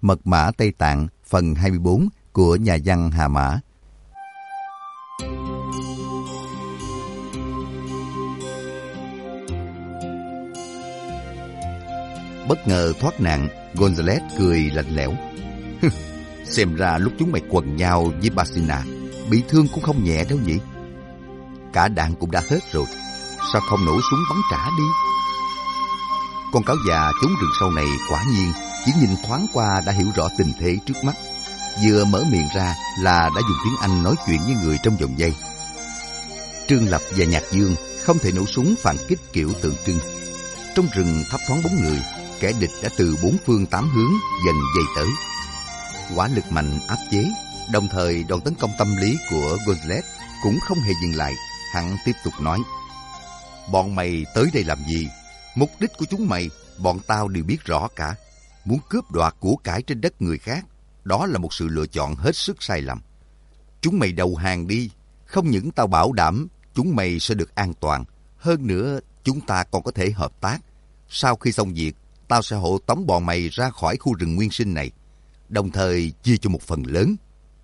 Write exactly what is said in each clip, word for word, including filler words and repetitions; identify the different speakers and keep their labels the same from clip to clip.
Speaker 1: Mật mã Tây Tạng phần hai mươi bốn của nhà văn Hà Mã. Bất ngờ thoát nạn, Gonzales cười lạnh lẽo. Xem ra lúc chúng mày quần nhau với Basina, bị thương cũng không nhẹ đâu nhỉ? Cả đạn cũng đã hết rồi, sao không nổ súng bắn trả đi? Con cáo già trốn rừng sâu này quả nhiên chỉ nhìn thoáng qua đã hiểu rõ tình thế trước mắt. Vừa mở miệng ra là đã dùng tiếng Anh nói chuyện với người trong vòng vây. Trương Lập và Nhạc Dương không thể nổ súng phản kích kiểu tượng trưng. Trong rừng thấp thoáng bóng người, kẻ địch đã từ bốn phương tám hướng dần dày tới. Quả lực mạnh áp chế, đồng thời đòn tấn công tâm lý của Gonzales cũng không hề dừng lại. Hắn tiếp tục nói: bọn mày tới đây làm gì? Mục đích của chúng mày, bọn tao đều biết rõ cả. Muốn cướp đoạt của cải trên đất người khác, đó là một sự lựa chọn hết sức sai lầm. Chúng mày đầu hàng đi, không những tao bảo đảm chúng mày sẽ được an toàn, hơn nữa chúng ta còn có thể hợp tác. Sau khi xong việc, tao sẽ hộ tống bọn mày ra khỏi khu rừng nguyên sinh này, đồng thời chia cho một phần lớn.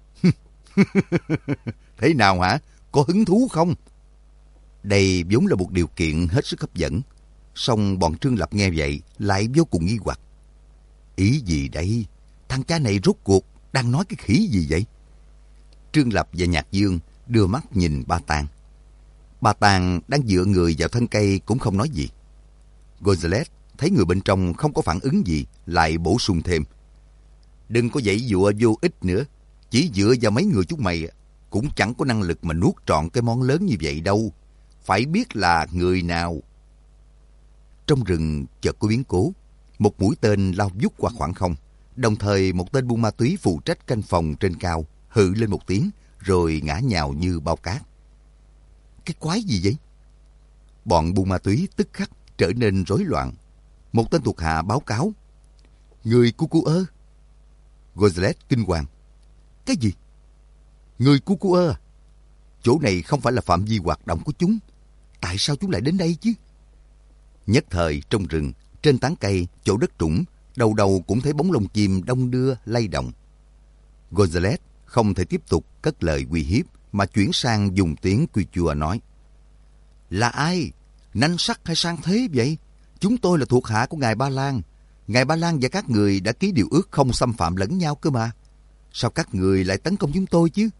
Speaker 1: Thế nào hả? Có hứng thú không? Đây vốn là một điều kiện hết sức hấp dẫn. Song bọn Trương Lập nghe vậy lại vô cùng nghi hoặc. Ý gì đây? Thằng cha này rốt cuộc đang nói cái khỉ gì vậy? Trương Lập và Nhạc Dương đưa mắt nhìn Ba Tàng. Ba Tàng đang dựa người vào thân cây cũng không nói gì. Gonzales thấy người bên trong không có phản ứng gì, lại bổ sung thêm: đừng có dãy dụa vô ích nữa. Chỉ dựa vào mấy người chúng mày cũng chẳng có năng lực mà nuốt trọn cái món lớn như vậy đâu. Phải biết là người nào. Trong rừng chợt có biến cố. Một mũi tên lao vút qua khoảng không. Đồng thời một tên buôn ma túy phụ trách canh phòng trên cao hự lên một tiếng, rồi ngã nhào như bao cát. Cái quái gì vậy? Bọn buôn ma túy tức khắc trở nên rối loạn. Một tên thuộc hạ báo cáo: người cu cu ơ. Gonzales kinh hoàng: cái gì? Người cu cu ơ? Chỗ này không phải là phạm vi hoạt động của chúng. Tại sao chúng lại đến đây chứ? Nhất thời trong rừng, trên tán cây, chỗ đất trũng, đầu đầu cũng thấy bóng lông chim đong đưa lay động. Gonzales không thể tiếp tục cất lời uy hiếp, mà chuyển sang dùng tiếng quy chua nói: là ai? Nanh sắc hay sang thế vậy? Chúng tôi là thuộc hạ của ngài Ba Lan. Ngài Ba Lan và các người đã ký điều ước không xâm phạm lẫn nhau cơ mà. Sao các người lại tấn công chúng tôi chứ?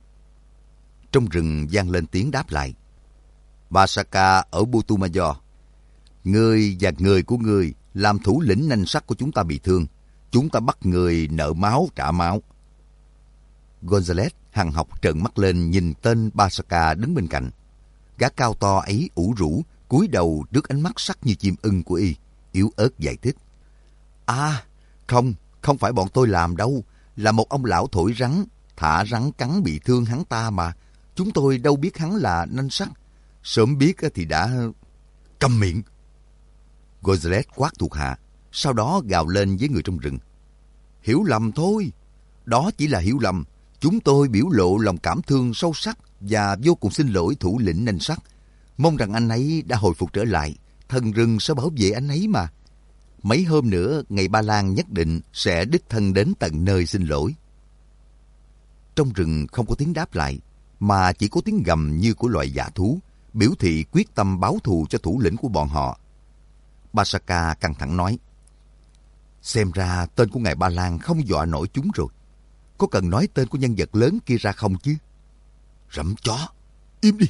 Speaker 1: Trong rừng vang lên tiếng đáp lại: Basaka ở Putumayo. Ngươi và người của ngươi làm thủ lĩnh nanh sắc của chúng ta bị thương. Chúng ta bắt người nợ máu trả máu. Gonzales hằn học trợn mắt lên nhìn tên Basaka đứng bên cạnh. Gã cao to ấy ủ rũ, cúi đầu trước ánh mắt sắc như chim ưng của y, yếu ớt giải thích: À, không, không phải bọn tôi làm đâu. Là một ông lão thổi rắn, thả rắn cắn bị thương hắn ta mà. Chúng tôi đâu biết hắn là nanh sắc. Sớm biết thì đã... Câm miệng! Gonzales quát thuộc hạ, sau đó gào lên với người trong rừng: Hiểu lầm thôi. Đó chỉ là hiểu lầm. Chúng tôi biểu lộ lòng cảm thương sâu sắc và vô cùng xin lỗi thủ lĩnh nanh sắc. Mong rằng anh ấy đã hồi phục trở lại. Thần rừng sẽ bảo vệ anh ấy mà. Mấy hôm nữa, ngày Ba Lan nhất định sẽ đích thân đến tận nơi xin lỗi. Trong rừng không có tiếng đáp lại, mà chỉ có tiếng gầm như của loài dã thú, biểu thị quyết tâm báo thù cho thủ lĩnh của bọn họ. Basaka căng thẳng nói: Xem ra tên của ngài Ba Lan không dọa nổi chúng rồi. Có cần nói tên của nhân vật lớn kia ra không chứ? Rậm chó! Im đi!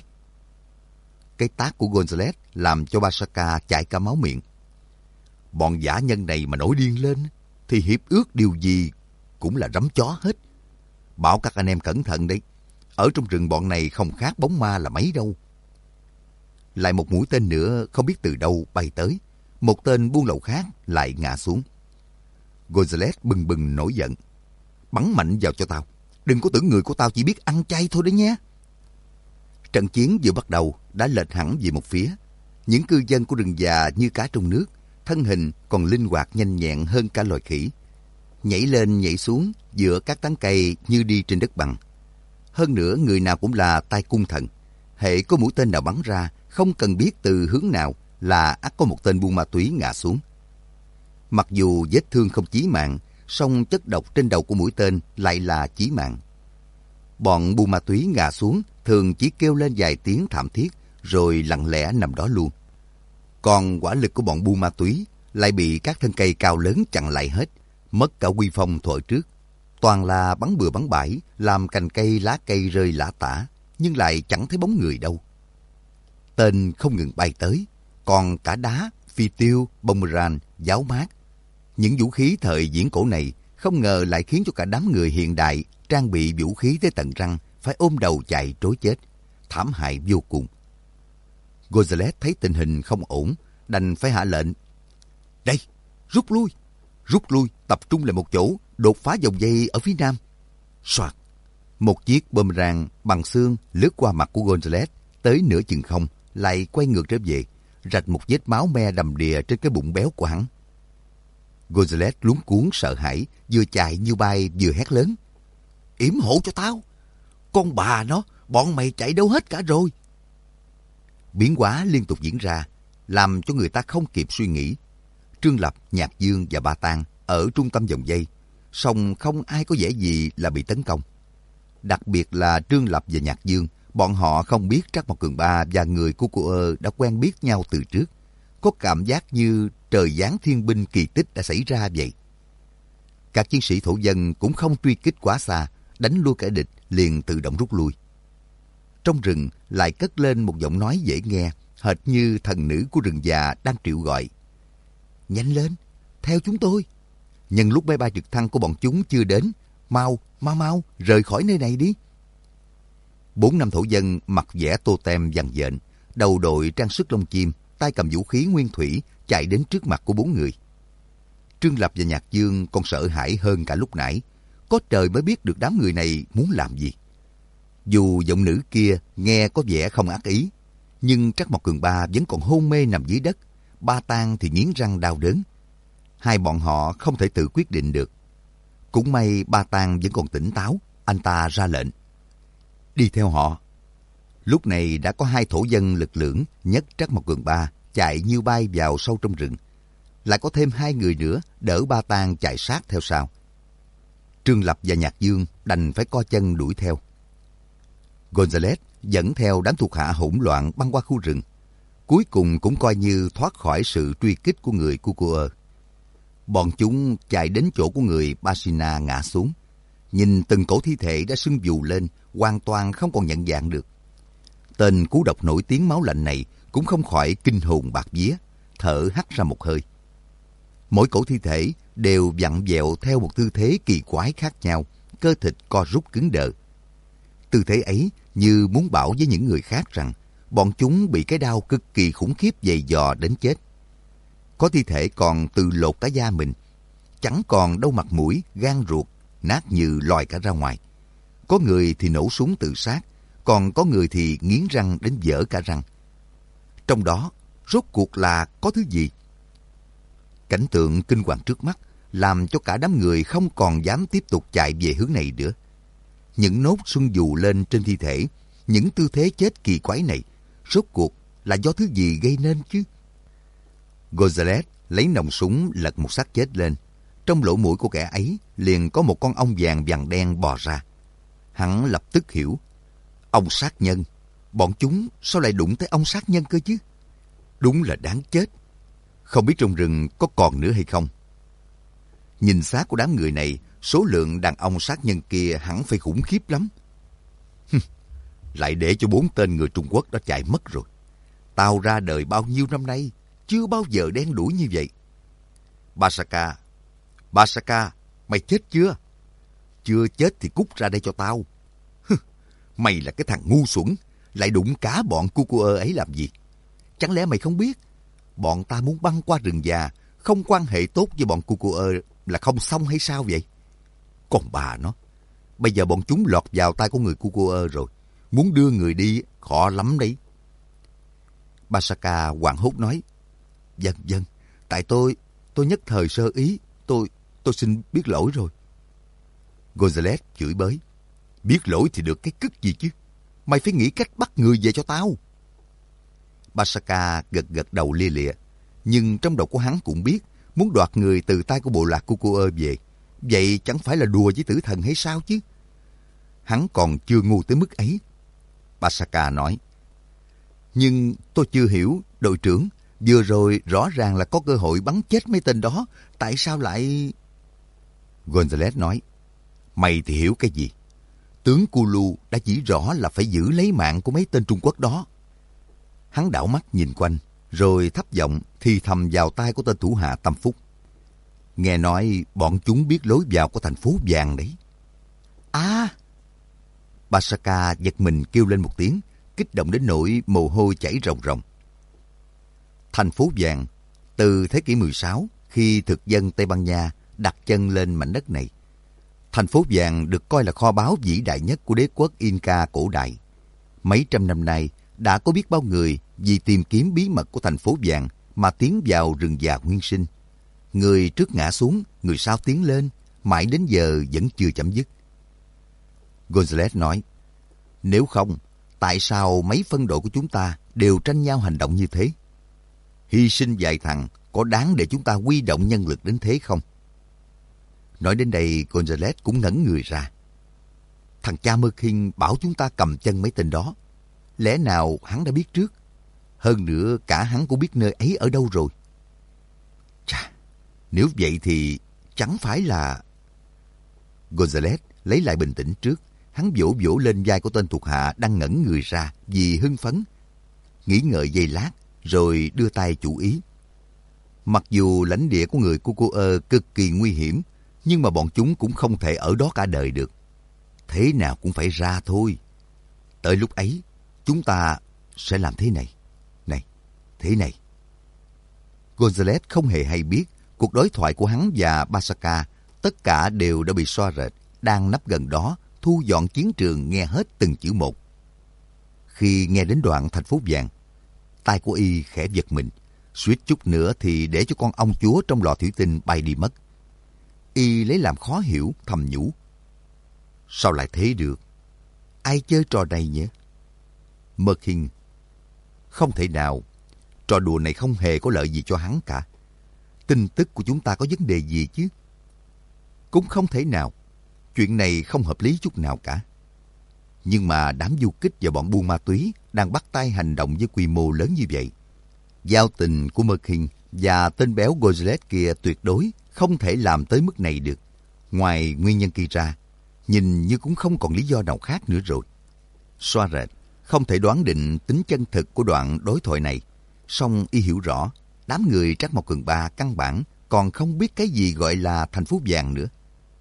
Speaker 1: Cái tát của Gonzales làm cho Basaka chảy cả máu miệng. Bọn dã nhân này mà nổi điên lên thì hiệp ước điều gì cũng là rắm chó hết. Bảo các anh em cẩn thận đấy. Ở trong rừng bọn này không khác bóng ma là mấy đâu. Lại một mũi tên nữa không biết từ đâu bay tới. Một tên buôn lậu khác lại ngã xuống. Gonzales bừng bừng nổi giận: Bắn mạnh vào cho tao. Đừng có tưởng người của tao chỉ biết ăn chay thôi đấy nhé. Trận chiến vừa bắt đầu đã lệch hẳn về một phía. Những cư dân của rừng già như cá trong nước, thân hình còn linh hoạt nhanh nhẹn hơn cả loài khỉ. Nhảy lên nhảy xuống giữa các tán cây như đi trên đất bằng. Hơn nữa người nào cũng là tay cung thần. Hễ có mũi tên nào bắn ra, không cần biết từ hướng nào là ắt có một tên buôn ma túy ngã xuống. Mặc dù vết thương không chí mạng, song chất độc trên đầu của mũi tên lại là chí mạng. Bọn buôn ma túy ngã xuống thường chỉ kêu lên vài tiếng thảm thiết rồi lặng lẽ nằm đó luôn. Còn quả lực của bọn buôn ma túy lại bị các thân cây cao lớn chặn lại hết, mất cả uy phong thuở trước. Toàn là bắn bừa bắn bãi, làm cành cây lá cây rơi lả tả, nhưng lại chẳng thấy bóng người đâu. Tên không ngừng bay tới, còn cả đá, phi tiêu, boomerang, giáo mát. Những vũ khí thời viễn cổ này không ngờ lại khiến cho cả đám người hiện đại trang bị vũ khí tới tận răng phải ôm đầu chạy trối chết, thảm hại vô cùng. Gonzales thấy tình hình không ổn, đành phải hạ lệnh. Đây, rút lui, rút lui, tập trung lại một chỗ, đột phá vòng dây ở phía nam. Soạt, một chiếc boomerang bằng xương lướt qua mặt của Gonzales, tới nửa chừng không, lại quay ngược trở về, rạch một vết máu me đầm đìa trên cái bụng béo của hắn. Gonzales luống cuống sợ hãi, vừa chạy như bay vừa hét lớn. Yểm hộ cho tao! Con bà nó, bọn mày chạy đâu hết cả rồi? Biến hóa liên tục diễn ra, làm cho người ta không kịp suy nghĩ. Trương Lập, Nhạc Dương và Ba Tang ở trung tâm vòng dây, song không ai có vẻ gì là bị tấn công. Đặc biệt là Trương Lập và Nhạc Dương, bọn họ không biết Trác Mộc Cường Ba và người của cô ơ đã quen biết nhau từ trước. Có cảm giác như trời giáng thiên binh kỳ tích đã xảy ra vậy. Các chiến sĩ thổ dân cũng không truy kích quá xa, đánh lui kẻ địch liền tự động rút lui. Trong rừng lại cất lên một giọng nói dễ nghe, hệt như thần nữ của rừng già đang triệu gọi. Nhanh lên, theo chúng tôi. Nhân lúc máy bay trực thăng của bọn chúng chưa đến, mau, mau mau, rời khỏi nơi này đi. Bốn năm thổ dân mặc vẽ tô tem vằn vện, đầu đội trang sức lông chim, tay cầm vũ khí nguyên thủy, chạy đến trước mặt của bốn người. Trương Lập và Nhạc Dương còn sợ hãi hơn cả lúc nãy. Có trời mới biết được đám người này muốn làm gì. Dù giọng nữ kia nghe có vẻ không ác ý, nhưng Trác Mộc Cường Ba vẫn còn hôn mê nằm dưới đất. Ba Tang thì nghiến răng đau đớn. Hai bọn họ không thể tự quyết định được. Cũng may Ba Tang vẫn còn tỉnh táo, anh ta ra lệnh. Đi theo họ. Lúc này đã có hai thổ dân lực lưỡng nhấc Trác Mộc Cường Ba chạy như bay vào sâu trong rừng. Lại có thêm hai người nữa đỡ Ba Tang chạy sát theo sau. Trương Lập và Nhạc Dương đành phải co chân đuổi theo. Gonzales dẫn theo đám thuộc hạ hỗn loạn băng qua khu rừng. Cuối cùng cũng coi như thoát khỏi sự truy kích của người Cucuơ. Bọn chúng chạy đến chỗ của người Basina ngã xuống. Nhìn từng cổ thi thể đã sưng vù lên, hoàn toàn không còn nhận dạng được. Tên cú độc nổi tiếng máu lạnh này cũng không khỏi kinh hồn bạt vía, thở hắt ra một hơi. Mỗi cổ thi thể đều vặn vẹo theo một tư thế kỳ quái khác nhau, cơ thịt co rút cứng đờ. Tư thế ấy như muốn bảo với những người khác rằng bọn chúng bị cái đau cực kỳ khủng khiếp dày dò đến chết. Có thi thể còn tự lột cả da mình, chẳng còn đâu mặt mũi, gan ruột, nát như lòi cả ra ngoài. Có người thì nổ súng tự sát, còn có người thì nghiến răng đến vỡ cả răng. Trong đó, rốt cuộc là có thứ gì? Cảnh tượng kinh hoàng trước mắt làm cho cả đám người không còn dám tiếp tục chạy về hướng này nữa. Những nốt sưng vù lên trên thi thể, những tư thế chết kỳ quái này, rốt cuộc là do thứ gì gây nên chứ? Gonzales lấy nòng súng lật một xác chết lên. Trong lỗ mũi của kẻ ấy liền có một con ong vàng vàng đen bò ra. Hắn lập tức hiểu. Ong sát nhân. Bọn chúng sao lại đụng tới ong sát nhân cơ chứ? Đúng là đáng chết. Không biết trong rừng có còn nữa hay không? Nhìn xác của đám người này, số lượng đàn ông sát nhân kia hẳn phải khủng khiếp lắm. Lại để cho bốn tên người Trung Quốc đó chạy mất rồi. Tao ra đời bao nhiêu năm nay, chưa bao giờ đen đủi như vậy. Basaka, Basaka, mày chết chưa? Chưa chết thì cút ra đây cho tao. Mày là cái thằng ngu xuẩn, lại đụng cả bọn Cucuơ ấy làm gì? Chẳng lẽ mày không biết? Bọn ta muốn băng qua rừng già, không quan hệ tốt với bọn Cucuơ là không xong hay sao vậy? Còn bà nó, bây giờ bọn chúng lọt vào tay của người Cucuơ rồi. Muốn đưa người đi, khó lắm đấy. Basaka hoảng hốt nói. Vâng, vâng, tại tôi, tôi nhất thời sơ ý, tôi, tôi xin biết lỗi rồi. Gonzales chửi bới. Biết lỗi thì được cái cứt gì chứ? Mày phải nghĩ cách bắt người về cho tao. Basaka gật gật đầu lia lịa. Nhưng trong đầu của hắn cũng biết, muốn đoạt người từ tay của bộ lạc Cucuơ về, vậy chẳng phải là đùa với tử thần hay sao chứ? Hắn còn chưa ngu tới mức ấy. Pasaka nói. Nhưng tôi chưa hiểu, đội trưởng, vừa rồi rõ ràng là có cơ hội bắn chết mấy tên đó, tại sao lại... Gonzales nói. Mày thì hiểu cái gì? Tướng Kulu đã chỉ rõ là phải giữ lấy mạng của mấy tên Trung Quốc đó. Hắn đảo mắt nhìn quanh, rồi thấp giọng thì thầm vào tai của tên thủ hạ Tâm Phúc. Nghe nói bọn chúng biết lối vào của thành phố vàng đấy. À! Pasaka giật mình kêu lên một tiếng, kích động đến nỗi mồ hôi chảy ròng ròng. Thành phố vàng, từ thế kỷ mười sáu, khi thực dân Tây Ban Nha đặt chân lên mảnh đất này. Thành phố vàng được coi là kho báu vĩ đại nhất của đế quốc Inca cổ đại. Mấy trăm năm nay, đã có biết bao người vì tìm kiếm bí mật của thành phố vàng mà tiến vào rừng già nguyên sinh. Người trước ngã xuống, người sau tiến lên, mãi đến giờ vẫn chưa chấm dứt. Gonzales nói, nếu không, tại sao mấy phân đội của chúng ta đều tranh nhau hành động như thế? Hy sinh vài thằng có đáng để chúng ta huy động nhân lực đến thế không? Nói đến đây, Gonzales cũng ngẩn người ra. Thằng cha Mơ Kinh bảo chúng ta cầm chân mấy tên đó. Lẽ nào hắn đã biết trước? Hơn nữa, cả hắn cũng biết nơi ấy ở đâu rồi. Chà, nếu vậy thì chẳng phải là... Gonzales lấy lại bình tĩnh trước. Hắn vỗ vỗ lên vai của tên thuộc hạ đang ngẩn người ra vì hưng phấn. Nghĩ ngợi giây lát, rồi đưa tay chủ ý. Mặc dù lãnh địa của người Kukuơ cực kỳ nguy hiểm, nhưng mà bọn chúng cũng không thể ở đó cả đời được. Thế nào cũng phải ra thôi. Tới lúc ấy, chúng ta sẽ làm thế này, này, thế này. Gonzales không hề hay biết cuộc đối thoại của hắn và Pasaka tất cả đều đã bị xóa rệt, đang nấp gần đó, thu dọn chiến trường nghe hết từng chữ một. Khi nghe đến đoạn thành phố vàng, tai của y khẽ giật mình, suýt chút nữa thì để cho con ong chúa trong lò thủy tinh bay đi mất. Y lấy làm khó hiểu, thầm nhủ. Sao lại thế được? Ai chơi trò này nhỉ? Mơ Kinh. Không thể nào. Trò đùa này không hề có lợi gì cho hắn cả. Tin tức của chúng ta có vấn đề gì chứ? Cũng không thể nào. Chuyện này không hợp lý chút nào cả. Nhưng mà đám du kích và bọn buôn ma túy đang bắt tay hành động với quy mô lớn như vậy. Giao tình của Mơ Kinh và tên béo Gonzales kia tuyệt đối không thể làm tới mức này được. Ngoài nguyên nhân kia ra, nhìn như cũng không còn lý do nào khác nữa rồi. Xoa rệt, không thể đoán định tính chân thực của đoạn đối thoại này. Song y hiểu rõ, đám người Trắc Mộc Cường Ba căn bản còn không biết cái gì gọi là thành phố vàng nữa.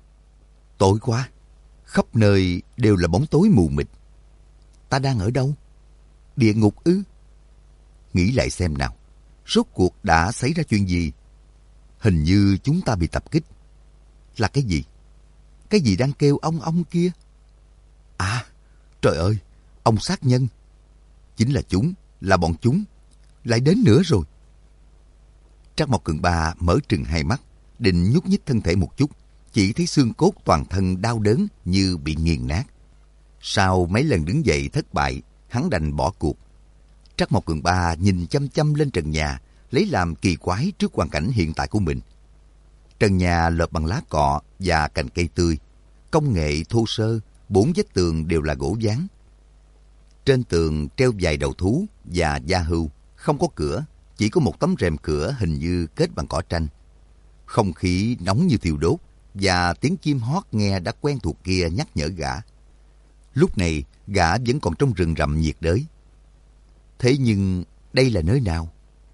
Speaker 1: Tối quá, khắp nơi đều là bóng tối mù mịt. Ta đang ở đâu? Địa ngục ư? Nghĩ lại xem nào, rốt cuộc đã xảy ra chuyện gì? Hình như chúng ta bị tập kích. Là cái gì? Cái gì đang kêu ong ong kia? À, trời ơi, ong sát nhân. Chính là chúng, là bọn chúng. Lại đến nữa rồi. Trắc Mộc Cường Ba mở trừng hai mắt, định nhúc nhích thân thể một chút, chỉ thấy xương cốt toàn thân đau đớn như bị nghiền nát. Sau mấy lần đứng dậy thất bại, hắn đành bỏ cuộc. Trắc Mộc Cường Ba nhìn chăm chăm lên trần nhà, lấy làm kỳ quái trước hoàn cảnh hiện tại của mình. Trần nhà lợp bằng lá cọ và cành cây tươi, công nghệ thô sơ, bốn vách tường đều là gỗ ván. Trên tường treo vài đầu thú và da hưu, không có cửa, chỉ có một tấm rèm cửa hình như kết bằng cỏ tranh. Không khí nóng như thiêu đốt và tiếng chim hót nghe đã quen thuộc kia nhắc nhở gã. Lúc này gã vẫn còn trong rừng rậm nhiệt đới. Thế nhưng đây là nơi nào?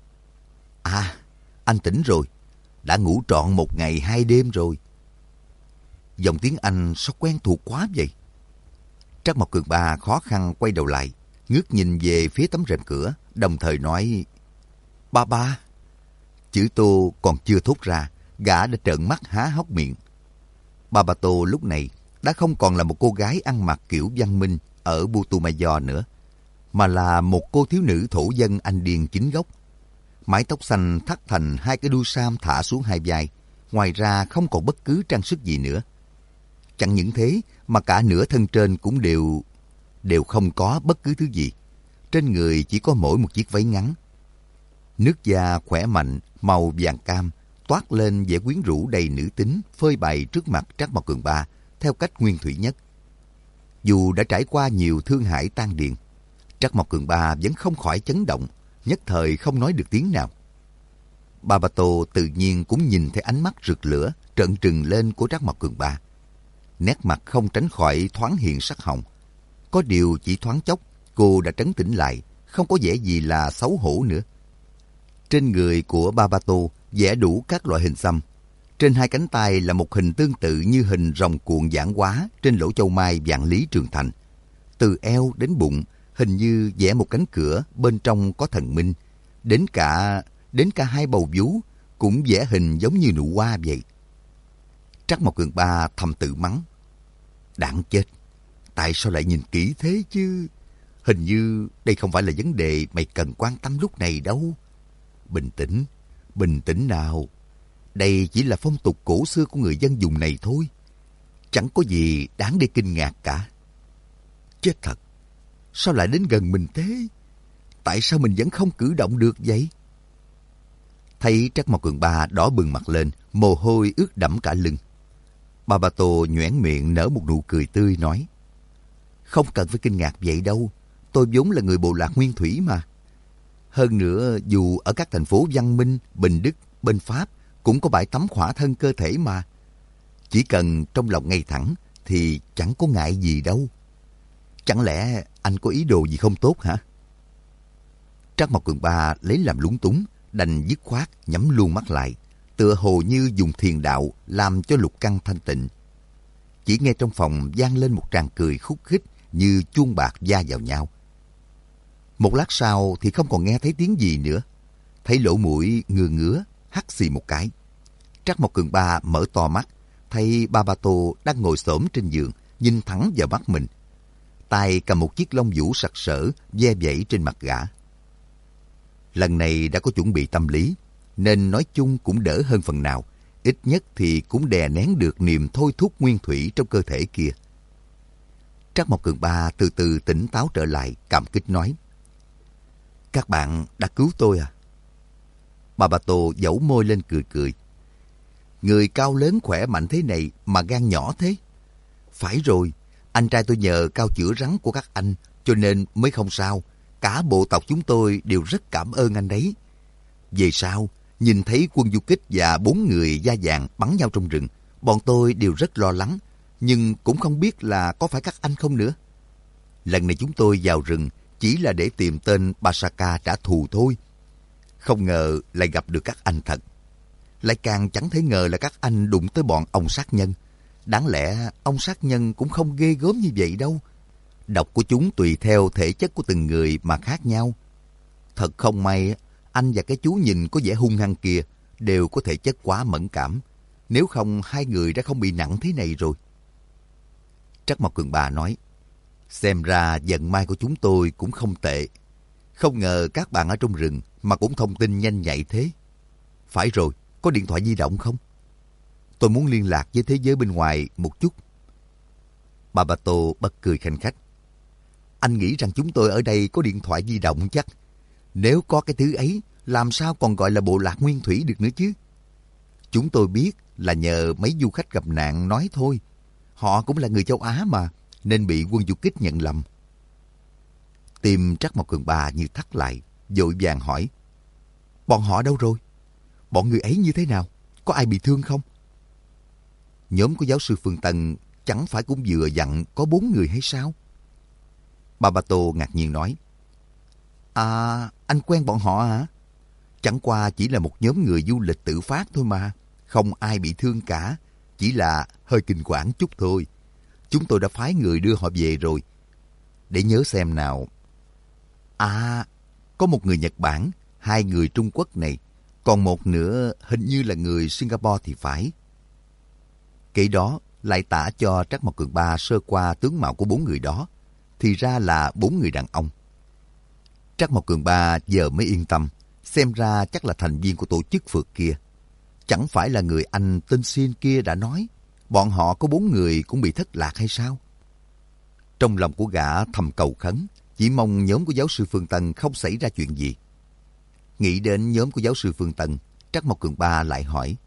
Speaker 1: À, anh tỉnh rồi. Đã ngủ trọn một ngày hai đêm rồi. Dòng tiếng Anh sao quen thuộc quá vậy? Trắc Mộc Cường Ba khó khăn quay đầu lại, ngước nhìn về phía tấm rèm cửa, đồng thời nói: Ba ba. Chữ Tô còn chưa thốt ra, gã đã trợn mắt há hốc miệng. Ba Ba Tô lúc này đã không còn là một cô gái ăn mặc kiểu văn minh ở Putumayo nữa, mà là một cô thiếu nữ thổ dân Anh điền chính gốc. Mái tóc xanh thắt thành hai cái đuôi sam thả xuống hai vai, ngoài ra không còn bất cứ trang sức gì nữa. Chẳng những thế mà cả nửa thân trên cũng đều đều không có bất cứ thứ gì. Trên người chỉ có mỗi một chiếc váy ngắn. Nước da khỏe mạnh, màu vàng cam, toát lên vẻ quyến rũ đầy nữ tính, phơi bày trước mặt Trác Mộc Cường Ba theo cách nguyên thủy nhất. Dù đã trải qua nhiều thương hải tan điền, Trác Mộc Cường Ba vẫn không khỏi chấn động, nhất thời không nói được tiếng nào. Ba Ba Tô tự nhiên cũng nhìn thấy ánh mắt rực lửa trợn trừng lên của Trác Mộc Cường Ba. Nét mặt không tránh khỏi thoáng hiện sắc hồng. Có điều chỉ thoáng chốc, cô đã trấn tĩnh lại, không có vẻ gì là xấu hổ nữa. Trên người của Ba Ba Tô vẽ đủ các loại hình xăm. Trên hai cánh tay là một hình tương tự như hình rồng cuộn giãn hóa trên lỗ châu mai vạn lý trường thành. Từ eo đến bụng, hình như vẽ một cánh cửa bên trong có thần minh. Đến cả đến cả hai bầu vú cũng vẽ hình giống như nụ hoa vậy. Trác Mộc Cường Ba thầm tự mắng. Đáng chết, tại sao lại nhìn kỹ thế chứ? Hình như đây không phải là vấn đề mày cần quan tâm lúc này đâu. Bình tĩnh, bình tĩnh nào. Đây chỉ là phong tục cổ xưa của người dân vùng này thôi. Chẳng có gì đáng để kinh ngạc cả. Chết thật, sao lại đến gần mình thế? Tại sao mình vẫn không cử động được vậy? Thấy Trác Mộc Cường Ba đỏ bừng mặt lên, mồ hôi ướt đẫm cả lưng. Ba Ba Tô nhoẻn miệng nở một nụ cười tươi nói. Không cần phải kinh ngạc vậy đâu. Tôi vốn là người bộ lạc nguyên thủy mà. Hơn nữa, dù ở các thành phố văn minh, Bình Đức, bên Pháp cũng có bãi tắm khỏa thân cơ thể mà. Chỉ cần trong lòng ngay thẳng thì chẳng có ngại gì đâu. Chẳng lẽ anh có ý đồ gì không tốt hả? Trác Mộc Cường Ba lấy làm lúng túng, đành dứt khoát nhắm luôn mắt lại, tựa hồ như dùng thiền đạo làm cho lục căn thanh tịnh. Chỉ nghe trong phòng vang lên một tràng cười khúc khích như chuông bạc va vào nhau. Một lát sau thì không còn nghe thấy tiếng gì nữa. Thấy lỗ mũi ngừa ngứa, hắt xì một cái. Trác Mộc Cường Ba mở to mắt, thấy Ba Ba Tô đang ngồi xổm trên giường, nhìn thẳng vào mắt mình. Tay cầm một chiếc lông vũ sặc sỡ, ve vẩy trên mặt gã. Lần này đã có chuẩn bị tâm lý, nên nói chung cũng đỡ hơn phần nào. Ít nhất thì cũng đè nén được niềm thôi thúc nguyên thủy trong cơ thể kia. Trác Mộc Cường Ba từ từ tỉnh táo trở lại, cảm kích nói. Các bạn đã cứu tôi à? Ba Ba Tô dẫu môi lên cười cười. Người cao lớn khỏe mạnh thế này mà gan nhỏ thế. Phải rồi, anh trai tôi nhờ cao chữa rắn của các anh, cho nên mới không sao. Cả bộ tộc chúng tôi đều rất cảm ơn anh đấy. Về sau, nhìn thấy quân du kích và bốn người da vàng bắn nhau trong rừng, bọn tôi đều rất lo lắng, nhưng cũng không biết là có phải các anh không nữa. Lần này chúng tôi vào rừng chỉ là để tìm tên Basaka trả thù thôi. Không ngờ lại gặp được các anh thật. Lại càng chẳng thể ngờ là các anh đụng tới bọn ông sát nhân. Đáng lẽ ông sát nhân cũng không ghê gớm như vậy đâu. Độc của chúng tùy theo thể chất của từng người mà khác nhau. Thật không may, anh và cái chú nhìn có vẻ hung hăng kia đều có thể chất quá mẫn cảm. Nếu không, hai người đã không bị nặng thế này rồi. Trác Mộc Cường Ba nói, xem ra vận may của chúng tôi cũng không tệ. Không ngờ các bạn ở trong rừng mà cũng thông tin nhanh nhạy thế. Phải rồi, có điện thoại di động không? Tôi muốn liên lạc với thế giới bên ngoài một chút. Ba Ba Tô bật cười khanh khách. Anh nghĩ rằng chúng tôi ở đây có điện thoại di động chắc. Nếu có cái thứ ấy, làm sao còn gọi là bộ lạc nguyên thủy được nữa chứ? Chúng tôi biết là nhờ mấy du khách gặp nạn nói thôi. Họ cũng là người châu Á mà, nên bị quân du kích nhận lầm. Tim Trác Mộc Cường Ba như thắt lại, vội vàng hỏi. Bọn họ đâu rồi? Bọn người ấy như thế nào? Có ai bị thương không? Nhóm của giáo sư Phương Tân chẳng phải cũng vừa dặn có bốn người hay sao? Ba Ba Tô ngạc nhiên nói. À, anh quen bọn họ hả? Chẳng qua chỉ là một nhóm người du lịch tự phát thôi mà. Không ai bị thương cả. Chỉ là hơi kinh quản chút thôi. Chúng tôi đã phái người đưa họ về rồi. Để nhớ xem nào. À, có một người Nhật Bản, hai người Trung Quốc này. Còn một nữa hình như là người Singapore thì phải. Kể đó lại tả cho Trác Mộc Cường Ba sơ qua tướng mạo của bốn người đó. Thì ra là bốn người đàn ông. Trác Mộc Cường Ba giờ mới yên tâm. Xem ra chắc là thành viên của tổ chức phượt kia. Chẳng phải là người anh tên Xin kia đã nói bọn họ có bốn người cũng bị thất lạc hay sao? Trong lòng của gã thầm cầu khấn, chỉ mong nhóm của giáo sư Phương Tân không xảy ra chuyện gì. Nghĩ đến nhóm của giáo sư Phương Tân, Trác Mộc Cường Ba lại hỏi.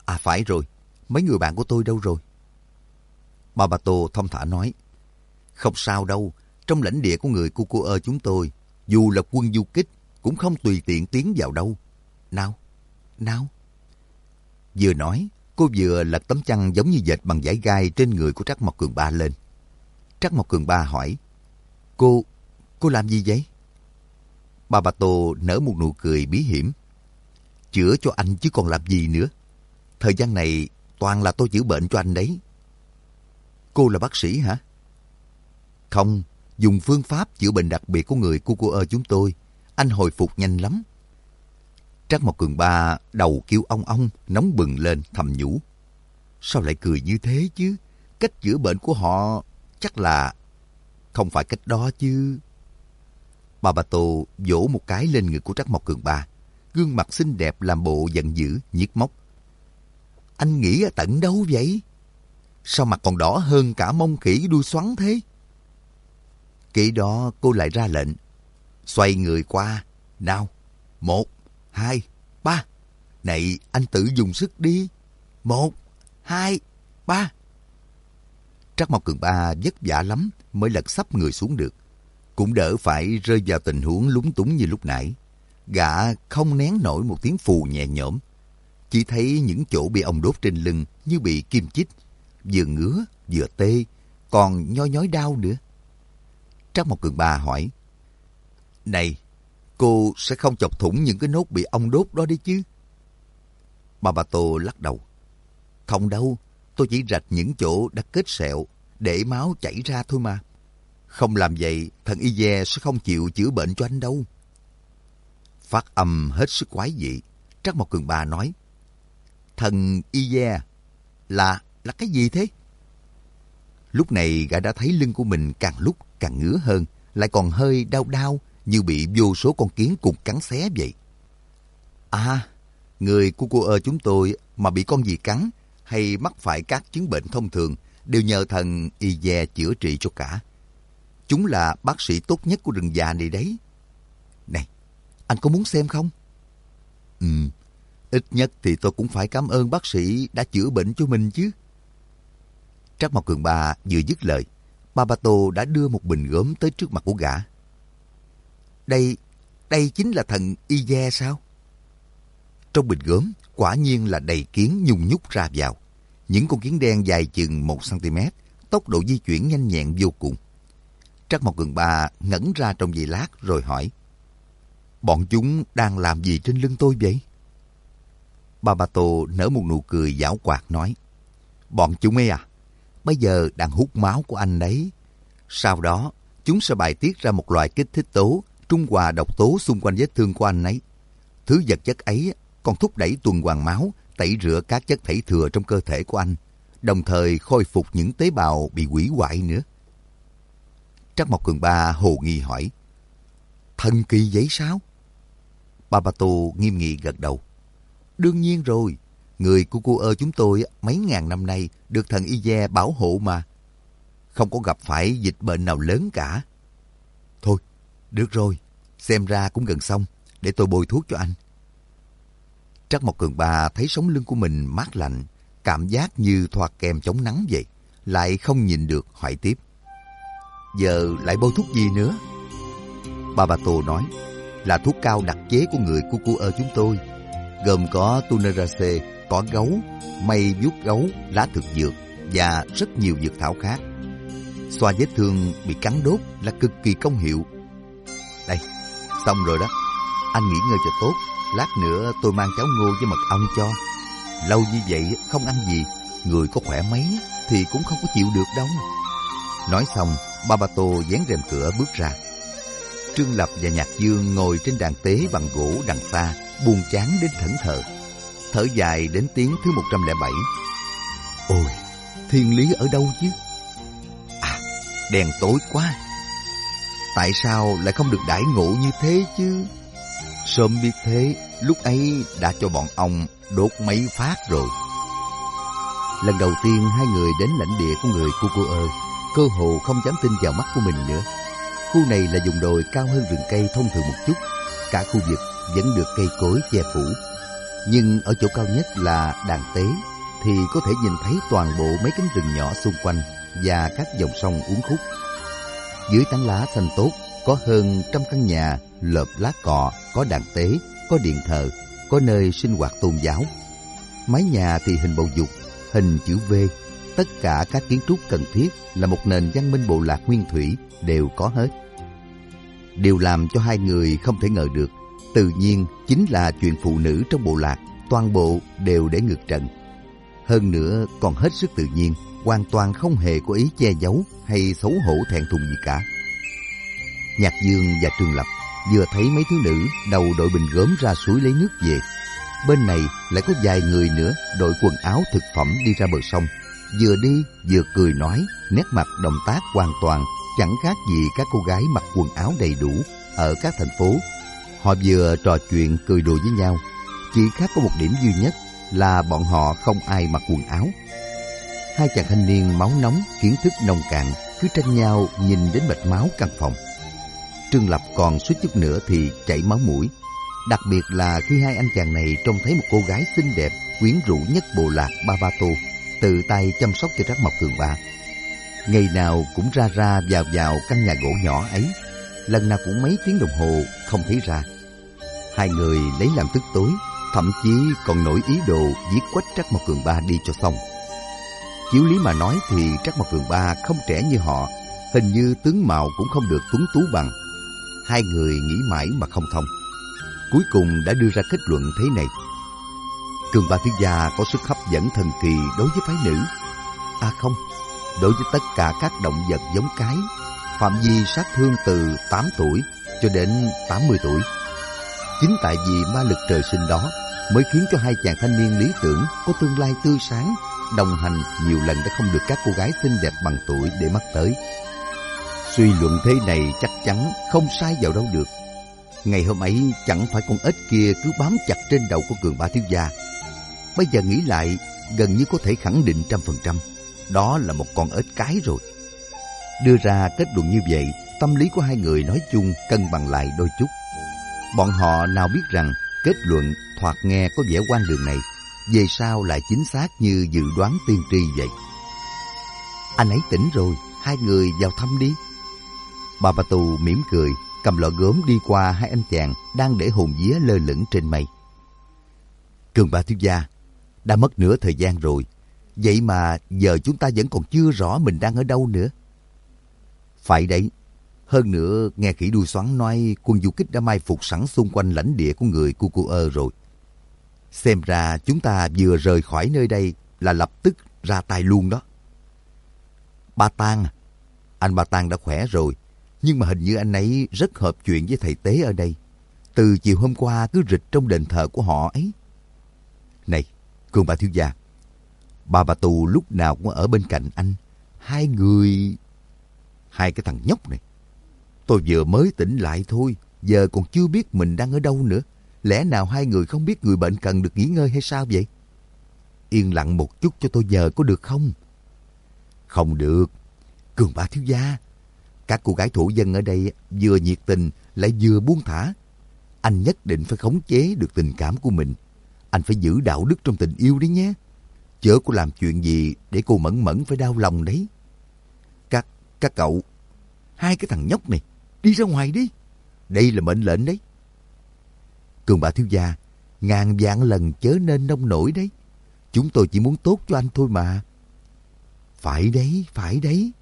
Speaker 1: À phải rồi, mấy người bạn của tôi đâu rồi? Bà Bà Tô thong thả nói, không sao đâu, trong lãnh địa của người Cucuơ chúng tôi, dù là quân du kích, cũng không tùy tiện tiến vào đâu. Nào, nào. Vừa nói, cô vừa lật tấm chăn giống như dệt bằng vải gai trên người của Trắc Mộc Cường Ba lên. Trắc Mộc Cường Ba hỏi, Cô, cô làm gì vậy? Bà Bà Tô nở một nụ cười bí hiểm. Chữa cho anh chứ còn làm gì nữa. Thời gian này toàn là tôi chữa bệnh cho anh đấy. Cô là bác sĩ hả? Không, dùng phương pháp chữa bệnh đặc biệt của người Cucuơ chúng tôi. Anh hồi phục nhanh lắm. Trắc Mộc Cường Ba đầu kêu ong ong, nóng bừng lên thầm nhủ. Sao lại cười như thế chứ? Cách chữa bệnh của họ chắc là không phải cách đó chứ. Bà Bà Tô vỗ một cái lên người của Trắc Mộc Cường Ba. Gương mặt xinh đẹp làm bộ giận dữ, nhiếc móc. Anh nghĩ ở tận đâu vậy? Sao mặt còn đỏ hơn cả mông khỉ đuôi xoắn thế? Kỹ đó cô lại ra lệnh. Xoay người qua. Nào, một, hai, ba. Này, anh tự dùng sức đi. Một, hai, ba. Trắc Mộc Cường Ba vất vả lắm mới lật sấp người xuống được. Cũng đỡ phải rơi vào tình huống lúng túng như lúc nãy. Gã không nén nổi một tiếng phù nhẹ nhõm. Chỉ thấy những chỗ bị ong đốt trên lưng như bị kim chích, vừa ngứa, vừa tê, còn nhói nhói đau nữa. Trắc Mộc Cường Ba hỏi, này, cô sẽ không chọc thủng những cái nốt bị ong đốt đó đấy chứ? Bà Bà Tô lắc đầu. Không đâu, tôi chỉ rạch những chỗ đã kết sẹo, để máu chảy ra thôi mà. Không làm vậy, thần Y Dè sẽ không chịu chữa bệnh cho anh đâu. Phát âm hết sức quái dị, Trắc Mộc Cường Ba nói, thần Y Dè là, là cái gì thế? Lúc này gã đã thấy lưng của mình càng lúc càng ngứa hơn, lại còn hơi đau đau như bị vô số con kiến cục cắn xé vậy. À, người Cucuơ chúng tôi mà bị con gì cắn hay mắc phải các chứng bệnh thông thường đều nhờ thần Y Dè chữa trị cho cả. Chúng là bác sĩ tốt nhất của rừng già này đấy. Này, anh có muốn xem không? Ừ, ít nhất thì tôi cũng phải cảm ơn bác sĩ đã chữa bệnh cho mình chứ. Trắc Mộc Cường Ba vừa dứt lời, Bà Bà Tô đã đưa một bình gốm tới trước mặt của gã. Đây, đây chính là thần Y Dè sao? Trong bình gốm quả nhiên là đầy kiến nhung nhúc ra vào. Những con kiến đen dài chừng một xăng-ti-mét, tốc độ di chuyển nhanh nhẹn vô cùng. Trắc Mộc Cường Ba ngẩn ra trong giây lát rồi hỏi, bọn chúng đang làm gì trên lưng tôi vậy? Bà Bà Tô nở một nụ cười giảo hoạt nói, bọn chúng ấy à, bây giờ đang hút máu của anh đấy. Sau đó, chúng sẽ bài tiết ra một loại kích thích tố, trung hòa độc tố xung quanh vết thương của anh ấy. Thứ vật chất ấy còn thúc đẩy tuần hoàn máu, tẩy rửa các chất thảy thừa trong cơ thể của anh, đồng thời khôi phục những tế bào bị hủy hoại nữa. Trắc Mộc Cường Ba hồ nghi hỏi, thần kỳ vậy sao? Bà Bà Tô nghiêm nghị gật đầu. Đương nhiên rồi, người Cucuơ chúng tôi mấy ngàn năm nay được thần Y Dè bảo hộ mà. Không có gặp phải dịch bệnh nào lớn cả. Thôi, được rồi, xem ra cũng gần xong, để tôi bôi thuốc cho anh. Trắc Mộc Cường Ba thấy sống lưng của mình mát lạnh, cảm giác như thoa kem chống nắng vậy, lại không nhìn được hỏi tiếp. Giờ lại bôi thuốc gì nữa? Bà Bà Tô nói, là thuốc cao đặc chế của người Cucuơ chúng tôi, gồm có tunerase, cỏ gấu, mây vuốt gấu, lá thực dược và rất nhiều dược thảo khác. Xoa vết thương bị cắn đốt là cực kỳ công hiệu. Đây, xong rồi đó. Anh nghỉ ngơi cho tốt, lát nữa tôi mang cháo ngô với mật ong cho. Lâu như vậy không ăn gì, người có khỏe mấy thì cũng không có chịu được đâu. Nói xong, Bà Bà Tô vén rèm cửa bước ra. Trương Lập và Nhạc Dương ngồi trên đàn tế bằng gỗ đằng xa, buồn chán đến thẫn thờ. Thở dài đến tiếng thứ một trăm lẻ bảy. Ôi, thiên lý ở đâu chứ? À, đèn tối quá. Tại sao lại không được đãi ngộ như thế chứ? Sớm biết thế, lúc ấy đã cho bọn ông đốt mấy phát rồi. Lần đầu tiên hai người đến lãnh địa của người Cucuơ, cơ hồ không dám tin vào mắt của mình nữa. Khu này là vùng đồi cao hơn rừng cây thông thường một chút. Cả khu vực vẫn được cây cối che phủ. nhưng ở chỗ cao nhất là đàn tế thì có thể nhìn thấy toàn bộ mấy cánh rừng nhỏ xung quanh và các dòng sông uốn khúc. Dưới tán lá xanh tốt có hơn trăm căn nhà lợp lá cọ, có đàn tế, có điện thờ, có nơi sinh hoạt tôn giáo. Mái nhà thì hình bầu dục, hình chữ V. Tất cả các kiến trúc cần thiết là một nền văn minh bộ lạc nguyên thủy đều có hết. Điều làm cho hai người không thể ngờ được, tự nhiên chính là chuyện phụ nữ trong bộ lạc toàn bộ đều để ngược trần. Hơn nữa còn hết sức tự nhiên, hoàn toàn không hề có ý che giấu hay xấu hổ thẹn thùng gì cả. Nhạc Dương và Trương Lập vừa thấy mấy thiếu nữ đầu đội bình gốm ra suối lấy nước về. Bên này lại có vài người nữa đội quần áo thực phẩm đi ra bờ sông. Vừa đi vừa cười nói, nét mặt động tác hoàn toàn chẳng khác gì các cô gái mặc quần áo đầy đủ ở các thành phố. Họ vừa trò chuyện cười đùa với nhau, chỉ khác có một điểm duy nhất là bọn họ không ai mặc quần áo. Hai chàng thanh niên máu nóng, kiến thức nông cạn cứ tranh nhau nhìn đến mạch máu căn phòng. Trương Lập còn suýt chút nữa thì chảy máu mũi, đặc biệt là khi hai anh chàng này trông thấy một cô gái xinh đẹp quyến rũ nhất bộ lạc Ba Ba Tô tự tay chăm sóc cho Trác Mộc Cường Ba. Ngày nào cũng ra ra vào vào căn nhà gỗ nhỏ ấy, lần nào cũng mấy tiếng đồng hồ không thấy ra. Hai người lấy làm tức tối, thậm chí còn nổi ý đồ giết quách Trác Mộc Cường Ba đi cho xong. Chiếu lý mà nói thì Trác Mộc Cường Ba không trẻ như họ, hình như tướng mạo cũng không được tuấn tú bằng. Hai người nghĩ mãi mà không thông, cuối cùng đã đưa ra kết luận thế này: Cường Ba thiếu gia có sức hấp dẫn thần kỳ đối với phái nữ. À không, đối với tất cả các động vật giống cái, phạm vi sát thương từ tám tuổi cho đến tám mươi tuổi. Chính tại vì ma lực trời sinh đó mới khiến cho hai chàng thanh niên lý tưởng có tương lai tươi sáng, đồng hành nhiều lần đã không được các cô gái xinh đẹp bằng tuổi để mắt tới. Suy luận thế này chắc chắn không sai vào đâu được. Ngày hôm ấy chẳng phải con ếch kia cứ bám chặt trên đầu của Cường Ba thiếu gia. Bây giờ nghĩ lại, gần như có thể khẳng định trăm phần trăm, đó là một con ếch cái rồi. Đưa ra kết luận như vậy, tâm lý của hai người nói chung cân bằng lại đôi chút. Bọn họ nào biết rằng kết luận thoạt nghe có vẻ hoang đường này, về sau lại chính xác như dự đoán tiên tri vậy. Anh ấy tỉnh rồi, hai người vào thăm đi. Bà Bà Tù mỉm cười, cầm lọ gốm đi qua hai anh chàng đang để hồn vía lơ lửng trên mây. Cường Ba thiếu gia, đã mất nửa thời gian rồi, vậy mà giờ chúng ta vẫn còn chưa rõ mình đang ở đâu nữa. Phải đấy, hơn nữa nghe khỉ đuôi xoắn nói quân du kích đã mai phục sẵn xung quanh lãnh địa của người Cucuơ rồi. Xem ra chúng ta vừa rời khỏi nơi đây là lập tức ra tay luôn đó. Ba Tang, anh Ba Tang đã khỏe rồi, nhưng mà hình như anh ấy rất hợp chuyện với thầy tế ở đây. Từ chiều hôm qua cứ rịch trong đền thờ của họ ấy. Này, Cường Ba thiếu gia, Ba Ba Tù lúc nào cũng ở bên cạnh anh. Hai người... Hai cái thằng nhóc này. Tôi vừa mới tỉnh lại thôi, giờ còn chưa biết mình đang ở đâu nữa. Lẽ nào hai người không biết người bệnh cần được nghỉ ngơi hay sao vậy? Yên lặng một chút cho tôi nhờ có được không? Không được. Cường Ba thiếu gia, các cô gái thổ dân ở đây vừa nhiệt tình lại vừa buông thả. Anh nhất định phải khống chế được tình cảm của mình. Anh phải giữ đạo đức trong tình yêu đấy nhé. Chớ có làm chuyện gì để cô Mẫn Mẫn phải đau lòng đấy. Các, các cậu, hai cái thằng nhóc này, đi ra ngoài đi. Đây là mệnh lệnh đấy. Cường Ba thiếu gia, ngàn vạn lần chớ nên nông nổi đấy. Chúng tôi chỉ muốn tốt cho anh thôi mà. Phải đấy, phải đấy.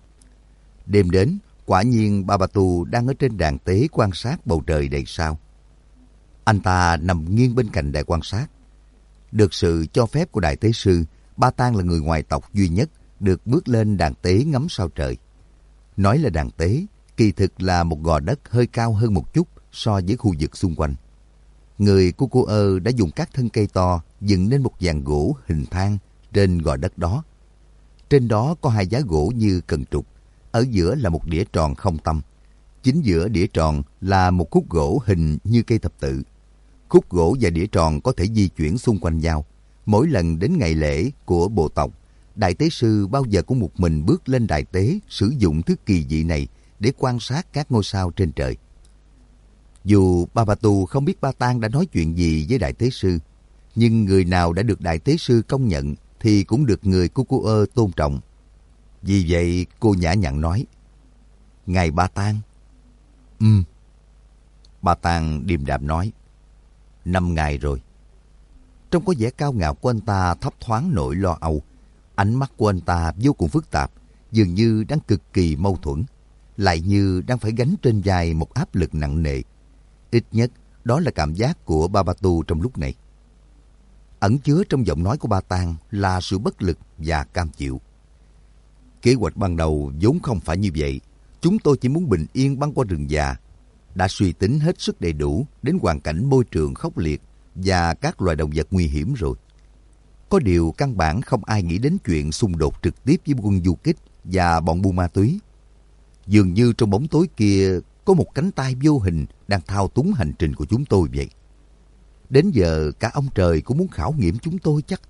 Speaker 1: Đêm đến, quả nhiên Ba Ba Tu đang ở trên đàn tế quan sát bầu trời đầy sao. Anh ta nằm nghiêng bên cạnh đài quan sát. Được sự cho phép của đại tế sư, Ba Tang là người ngoài tộc duy nhất được bước lên đàn tế ngắm sao trời. Nói là đàn tế, kỳ thực là một gò đất hơi cao hơn một chút so với khu vực xung quanh. Người của cô ơ đã dùng các thân cây to dựng nên một dàn gỗ hình thang trên gò đất đó. Trên đó có hai giá gỗ như cần trục, ở giữa là một đĩa tròn không tâm. Chính giữa đĩa tròn là một khúc gỗ hình như cây thập tự. Khúc gỗ và đĩa tròn có thể di chuyển xung quanh nhau. Mỗi lần đến ngày lễ của bộ tộc, đại tế sư bao giờ cũng một mình bước lên đài tế sử dụng thứ kỳ dị này để quan sát các ngôi sao trên trời. Dù Ba Ba Tu không biết Ba Tang đã nói chuyện gì với đại tế sư, Nhưng người nào đã được Đại Tế Sư công nhận thì cũng được người Cucuơ tôn trọng. Vì vậy cô nhã nhặn nói, Ngài Ba Tang. Ừm. Ba Tang điềm đạm nói, Năm ngày rồi. Trông có vẻ cao ngạo của anh ta thấp thoáng nỗi lo âu. Ánh mắt của anh ta vô cùng phức tạp, dường như đang cực kỳ mâu thuẫn, lại như đang phải gánh trên vai một áp lực nặng nề. Ít nhất, đó là cảm giác của Babatu trong lúc này. Ẩn chứa trong giọng nói của Ba Tang là sự bất lực và cam chịu. Kế hoạch ban đầu vốn không phải như vậy. Chúng tôi chỉ muốn bình yên băng qua rừng già. Đã suy tính hết sức đầy đủ đến hoàn cảnh môi trường khốc liệt và các loài động vật nguy hiểm rồi. Có điều căn bản không ai nghĩ đến chuyện xung đột trực tiếp với quân du kích và bọn buôn ma túy. Dường như trong bóng tối kia có một cánh tay vô hình đang thao túng hành trình của chúng tôi vậy. Đến giờ cả ông trời cũng muốn khảo nghiệm chúng tôi chắc.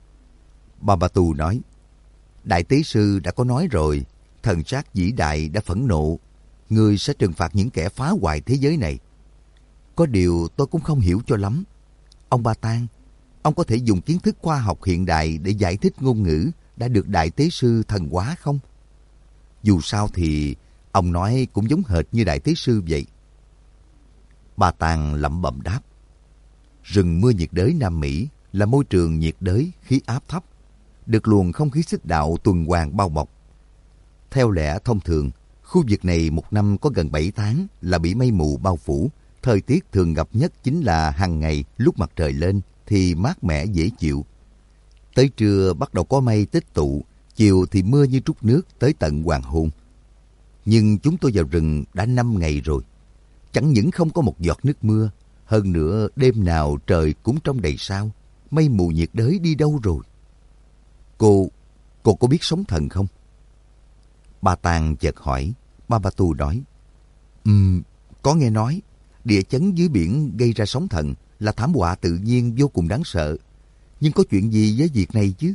Speaker 1: Babatu nói, Đại Tế Sư đã có nói rồi, thần sát vĩ đại đã phẫn nộ. Người sẽ trừng phạt những kẻ phá hoại thế giới này. Có điều tôi cũng không hiểu cho lắm. Ông Ba Tang, ông có thể dùng kiến thức khoa học hiện đại để giải thích ngôn ngữ đã được Đại Tế Sư thần hóa không? Dù sao thì ông nói cũng giống hệt như Đại Tế Sư vậy. Ba Tang lẩm bẩm đáp, rừng mưa nhiệt đới Nam Mỹ là môi trường nhiệt đới khí áp thấp, được luồng không khí xích đạo tuần hoàn bao bọc. Theo lẽ thông thường, khu vực này một năm có gần bảy tháng là bị mây mù bao phủ. Thời tiết thường gặp nhất chính là hàng ngày lúc mặt trời lên thì mát mẻ dễ chịu. Tới trưa bắt đầu có mây tích tụ, chiều thì mưa như trút nước tới tận hoàng hôn. Nhưng chúng tôi vào rừng đã năm ngày rồi. Chẳng những không có một giọt nước mưa, hơn nữa đêm nào trời cũng trong đầy sao. Mây mù nhiệt đới đi đâu rồi? Cô, cô có biết sóng thần không? Ba Tang chợt hỏi. Babatu nói, Ừm, có nghe nói, địa chấn dưới biển gây ra sóng thần là thảm họa tự nhiên vô cùng đáng sợ. Nhưng có chuyện gì với việc này chứ?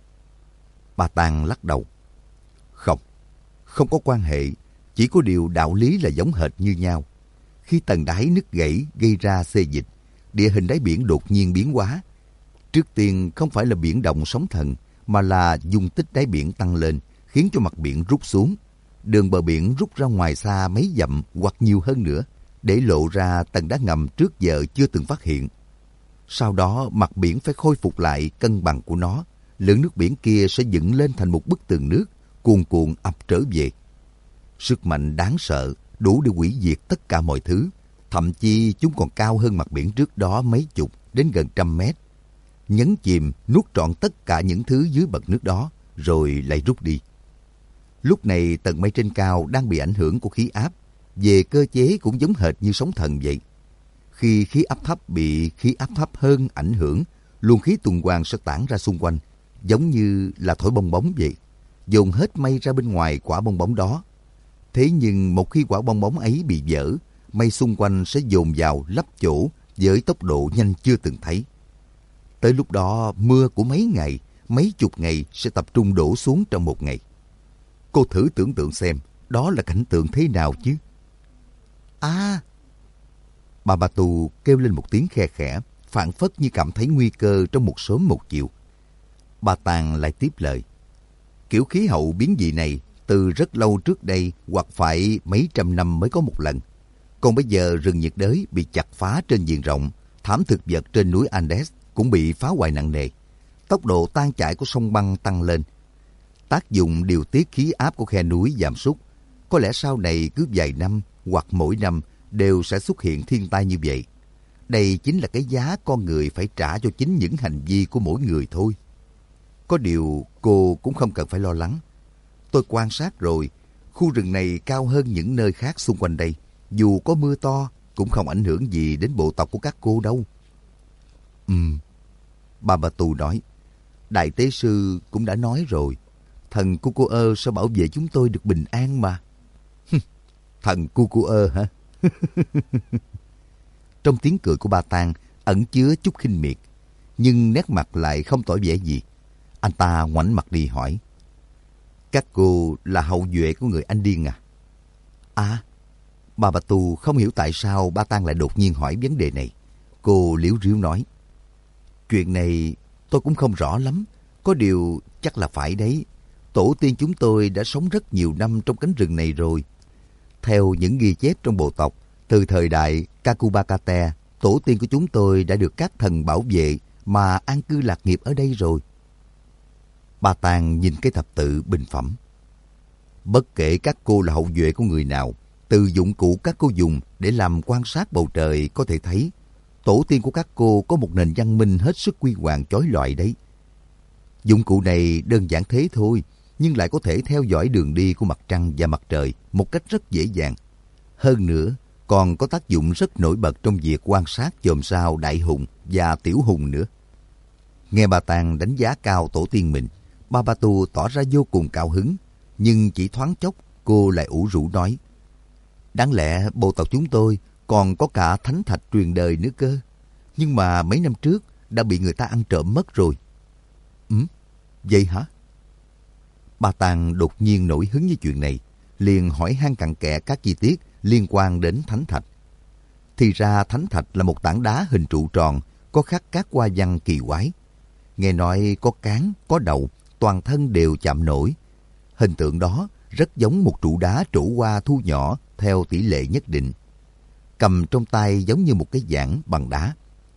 Speaker 1: Ba Tang lắc đầu. Không, không có quan hệ, chỉ có điều đạo lý là giống hệt như nhau. Khi tầng đáy nứt gãy gây ra xê dịch, địa hình đáy biển đột nhiên biến hóa. Trước tiên không phải là biển động sóng thần, mà là dung tích đáy biển tăng lên, khiến cho mặt biển rút xuống. Đường bờ biển rút ra ngoài xa mấy dặm hoặc nhiều hơn nữa, để lộ ra tầng đá ngầm trước giờ chưa từng phát hiện. Sau đó mặt biển phải khôi phục lại cân bằng của nó, lượng nước biển kia sẽ dựng lên thành một bức tường nước, cuồn cuộn ập trở về. Sức mạnh đáng sợ, đủ để hủy diệt tất cả mọi thứ, thậm chí chúng còn cao hơn mặt biển trước đó mấy chục đến gần trăm mét. Nhấn chìm, nuốt trọn tất cả những thứ dưới bậc nước đó, rồi lại rút đi. Lúc này tầng mây trên cao đang bị ảnh hưởng của khí áp, về cơ chế cũng giống hệt như sóng thần vậy. Khi khí áp thấp bị khí áp thấp hơn ảnh hưởng, luồng khí tuần hoàn sẽ tản ra xung quanh, giống như là thổi bong bóng vậy, dồn hết mây ra bên ngoài quả bong bóng đó. Thế nhưng một khi quả bong bóng ấy bị vỡ, mây xung quanh sẽ dồn vào lấp chỗ với tốc độ nhanh chưa từng thấy. Tới lúc đó, mưa của mấy ngày, mấy chục ngày sẽ tập trung đổ xuống trong một ngày. Cô thử tưởng tượng xem, đó là cảnh tượng thế nào chứ? À! Babatu kêu lên một tiếng khe khẽ, phảng phất như cảm thấy nguy cơ trong một sớm một chiều. Ba Tang lại tiếp lời. Kiểu khí hậu biến dị này từ rất lâu trước đây hoặc phải mấy trăm năm mới có một lần. Còn bây giờ rừng nhiệt đới bị chặt phá trên diện rộng, thảm thực vật trên núi Andes cũng bị phá hoại nặng nề. Tốc độ tan chảy của sông băng tăng lên. Tác dụng điều tiết khí áp của khe núi giảm sút. Có lẽ sau này cứ vài năm hoặc mỗi năm đều sẽ xuất hiện thiên tai như vậy. Đây chính là cái giá con người phải trả cho chính những hành vi của mỗi người thôi. Có điều cô cũng không cần phải lo lắng. Tôi quan sát rồi, khu rừng này cao hơn những nơi khác xung quanh đây. Dù có mưa to, cũng không ảnh hưởng gì đến bộ tộc của các cô đâu. Ừm, Babatu nói, Đại Tế Sư cũng đã nói rồi, thần Cucuơ sẽ bảo vệ chúng tôi được bình an mà. Thần Cucuơ hả? Trong tiếng cười của Ba Tang ẩn chứa chút khinh miệt, nhưng nét mặt lại không tỏ vẻ gì. Anh ta ngoảnh mặt đi hỏi, các cô là hậu duệ của người Anh điên à? À, Babatu không hiểu tại sao Ba Tang lại đột nhiên hỏi vấn đề này. Cô liếu riếu nói, Chuyện này tôi cũng không rõ lắm. Có điều chắc là phải đấy. Tổ tiên chúng tôi đã sống rất nhiều năm trong cánh rừng này rồi. Theo những ghi chép trong bộ tộc, từ thời đại Kakubakate, tổ tiên của chúng tôi đã được các thần bảo vệ mà an cư lạc nghiệp ở đây rồi. Ba Tàng nhìn cái thập tự bình phẩm. Bất kể các cô là hậu duệ của người nào, từ dụng cụ các cô dùng để làm quan sát bầu trời có thể thấy, tổ tiên của các cô có một nền văn minh hết sức huy hoàng chói lọi đấy. Dụng cụ này đơn giản thế thôi, nhưng lại có thể theo dõi đường đi của mặt trăng và mặt trời một cách rất dễ dàng. Hơn nữa, còn có tác dụng rất nổi bật trong việc quan sát chòm sao đại hùng và tiểu hùng nữa. Nghe bà Tàng đánh giá cao tổ tiên mình, Ba Ba Tu tỏ ra vô cùng cao hứng, nhưng chỉ thoáng chốc cô lại ủ rũ nói: đáng lẽ bộ tộc chúng tôi còn có cả thánh thạch truyền đời nữa cơ, nhưng mà mấy năm trước đã bị người ta ăn trộm mất rồi. Ừ, vậy hả? Ba Tàng đột nhiên nổi hứng với chuyện này, liền hỏi han cặn kẽ các chi tiết liên quan đến thánh thạch. Thì ra thánh thạch là một tảng đá hình trụ tròn, có khắc các hoa văn kỳ quái. Nghe nói có cán, có đầu, toàn thân đều chạm nổi. Hình tượng đó rất giống một trụ đá trổ hoa thu nhỏ theo tỷ lệ nhất định. Cầm trong tay giống như một cái giảng bằng đá.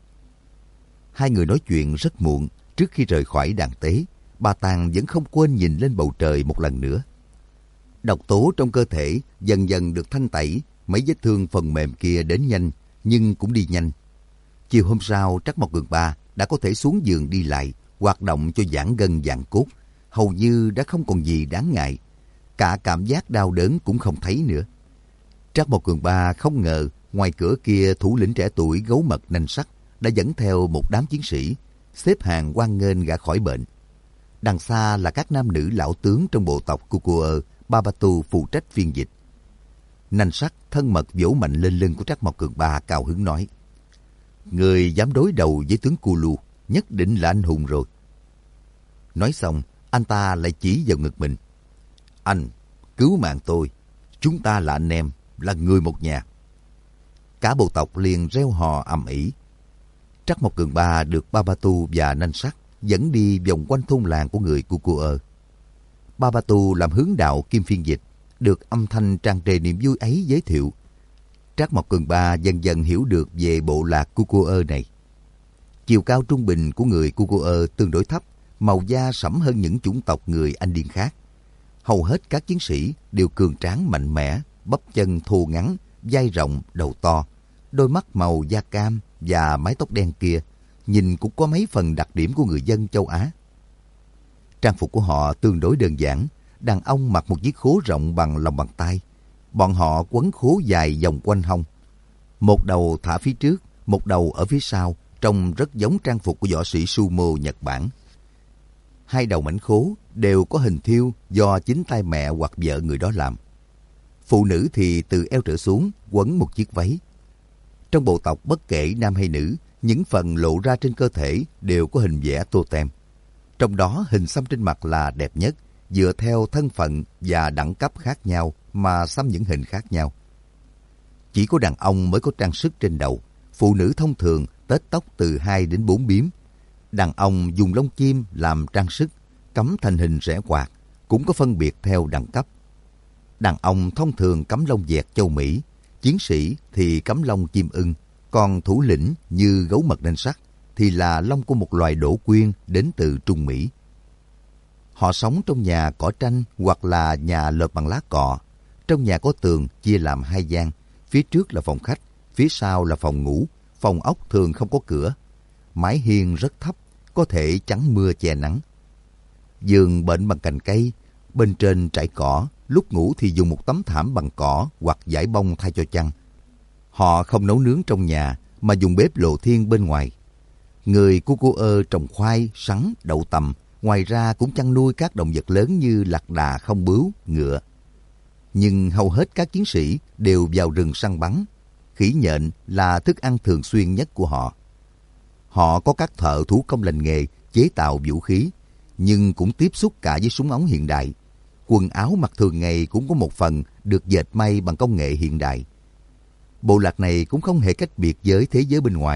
Speaker 1: Hai người nói chuyện rất muộn. Trước khi rời khỏi đàn tế, Ba Tàng vẫn không quên nhìn lên bầu trời một lần nữa. Độc tố trong cơ thể dần dần được thanh tẩy, mấy vết thương phần mềm kia đến nhanh, nhưng cũng đi nhanh. Chiều hôm sau, Trắc Mộc Cường Ba đã có thể xuống giường đi lại, hoạt động cho giãn gân giãn cốt, hầu như đã không còn gì đáng ngại. Cả cảm giác đau đớn cũng không thấy nữa. Trắc Mộc Cường Ba không ngờ ngoài cửa kia thủ lĩnh trẻ tuổi gấu mật nanh sắt đã dẫn theo một đám chiến sĩ, xếp hàng hoan nghênh gã khỏi bệnh. Đằng xa là các nam nữ lão tướng trong bộ tộc Kukuơ, Ba Ba Tu phụ trách phiên dịch. Nanh sắt thân mật vỗ mạnh lên lưng của Trắc Mộc Cường Ba, cao hứng nói: người dám đối đầu với tướng Kulu nhất định là anh hùng rồi. Nói xong, anh ta lại chỉ vào ngực mình: anh, cứu mạng tôi. Chúng ta là anh em, là người một nhà. Cả bộ tộc liền reo hò ầm ĩ. Trắc Mộc Cường Ba được Ba Ba Tu và Nanh sắt dẫn đi vòng quanh thôn làng của người Kukuơ. Ba Ba Tu làm hướng đạo kim phiên dịch, được âm thanh tràn trề niềm vui ấy giới thiệu. Trắc Mộc Cường Ba dần dần hiểu được về bộ lạc Kukuơ này. Chiều cao trung bình của người Kukuơ tương đối thấp, màu da sẫm hơn những chủng tộc người Anh Điên khác. Hầu hết các chiến sĩ đều cường tráng mạnh mẽ, bắp chân thô ngắn, vai rộng, đầu to, đôi mắt màu da cam và mái tóc đen kia, nhìn cũng có mấy phần đặc điểm của người dân châu Á. Trang phục của họ tương đối đơn giản, đàn ông mặc một chiếc khố rộng bằng lòng bàn tay. Bọn họ quấn khố dài vòng quanh hông. Một đầu thả phía trước, một đầu ở phía sau, trông rất giống trang phục của võ sĩ sumo Nhật Bản. Hai đầu mảnh khố đều có hình thiêu do chính tay mẹ hoặc vợ người đó làm. Phụ nữ thì từ eo trở xuống quấn một chiếc váy. Trong bộ tộc bất kể nam hay nữ, những phần lộ ra trên cơ thể đều có hình vẽ totem. Trong đó hình xăm trên mặt là đẹp nhất, dựa theo thân phận và đẳng cấp khác nhau mà xăm những hình khác nhau. Chỉ có đàn ông mới có trang sức trên đầu, phụ nữ thông thường tết tóc từ hai đến bốn bím. Đàn ông dùng lông chim làm trang sức, cắm thành hình rẽ quạt, cũng có phân biệt theo đẳng cấp. Đàn ông thông thường cắm lông vẹt châu Mỹ, chiến sĩ thì cắm lông chim ưng, còn thủ lĩnh như gấu mật nanh sắt thì là lông của một loài đỗ quyên đến từ Trung Mỹ. Họ sống trong nhà cỏ tranh hoặc là nhà lợp bằng lá cọ. Trong nhà có tường chia làm hai gian, phía trước là phòng khách, phía sau là phòng ngủ. Phòng ốc thường không có cửa. Mái hiên rất thấp, có thể chắn mưa che nắng. Giường bệnh bằng cành cây, bên trên trải cỏ, lúc ngủ thì dùng một tấm thảm bằng cỏ hoặc vải bông thay cho chăn. Họ không nấu nướng trong nhà mà dùng bếp lộ thiên bên ngoài. Người Kukuơ trồng khoai, sắn, đậu tằm, ngoài ra cũng chăn nuôi các động vật lớn như lạc đà, không bướu, ngựa. Nhưng hầu hết các chiến sĩ đều vào rừng săn bắn. Khỉ nhện là thức ăn thường xuyên nhất của họ. Họ có các thợ thủ công lành nghề chế tạo vũ khí, nhưng cũng tiếp xúc cả với súng ống hiện đại. Quần áo mặc thường ngày cũng có một phần được dệt may bằng công nghệ hiện đại. Bộ lạc này cũng không hề cách biệt với thế giới bên ngoài,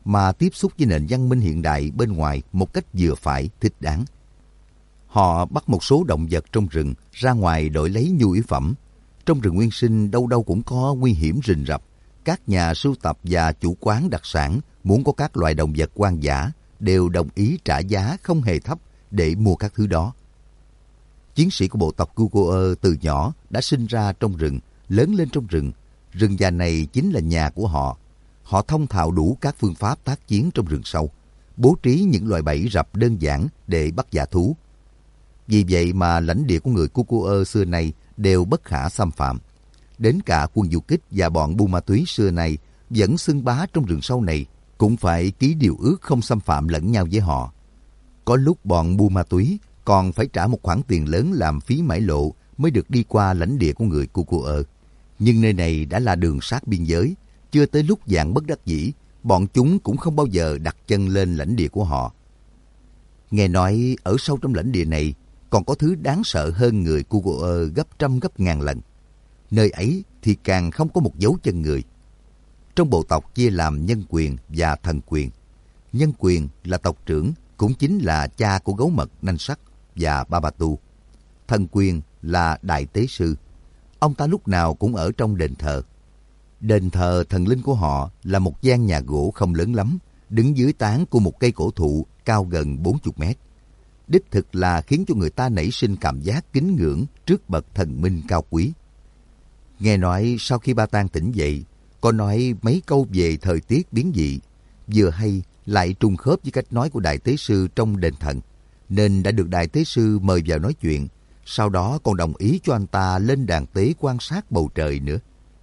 Speaker 1: mà tiếp xúc với nền văn minh hiện đại bên ngoài một cách vừa phải, thích đáng. Họ bắt một số động vật trong rừng ra ngoài đổi lấy nhu yếu phẩm. Trong rừng nguyên sinh đâu đâu cũng có nguy hiểm rình rập. Các nhà sưu tập và chủ quán đặc sản muốn có các loài động vật hoang dã đều đồng ý trả giá không hề thấp để mua các thứ đó. Chiến sĩ của bộ tộc Kuko-ơ từ nhỏ đã sinh ra trong rừng, lớn lên trong rừng. Rừng già này chính là nhà của họ. Họ thông thạo đủ các phương pháp tác chiến trong rừng sâu, bố trí những loại bẫy rập đơn giản để bắt dã thú. Vì vậy mà lãnh địa của người Kuko-ơ xưa nay đều bất khả xâm phạm. Đến cả quân du kích và bọn buôn ma túy xưa nay vẫn xưng bá trong rừng sâu này cũng phải ký điều ước không xâm phạm lẫn nhau với họ. Có lúc bọn buôn ma túy còn phải trả một khoản tiền lớn làm phí mãi lộ mới được đi qua lãnh địa của người Kuko-ơ. Nhưng nơi này đã là đường sát biên giới, chưa tới lúc dạng bất đắc dĩ, bọn chúng cũng không bao giờ đặt chân lên lãnh địa của họ. Nghe nói ở sâu trong lãnh địa này còn có thứ đáng sợ hơn người Kuko-ơ gấp trăm gấp ngàn lần. Nơi ấy thì càng không có một dấu chân người. Trong bộ tộc chia làm nhân quyền và thần quyền. Nhân quyền là tộc trưởng, cũng chính là cha của gấu mật nanh sắt và Babatu. Thần quyền là đại tế sư. Ông ta lúc nào cũng ở trong đền thờ. Đền thờ thần linh của họ là một gian nhà gỗ không lớn lắm, đứng dưới tán của một cây cổ thụ cao gần bốn mươi mét. Đích thực là khiến cho người ta nảy sinh cảm giác kính ngưỡng trước bậc thần minh cao quý. Nghe nói sau khi Ba Tang tỉnh dậy, có nói mấy câu về thời tiết biến dị, vừa hay lại trùng khớp với cách nói của đại tế sư trong đền thần, nên đã được đại tế sư mời vào nói chuyện, sau đó còn đồng ý cho anh ta lên đàn tế quan sát bầu trời nữa.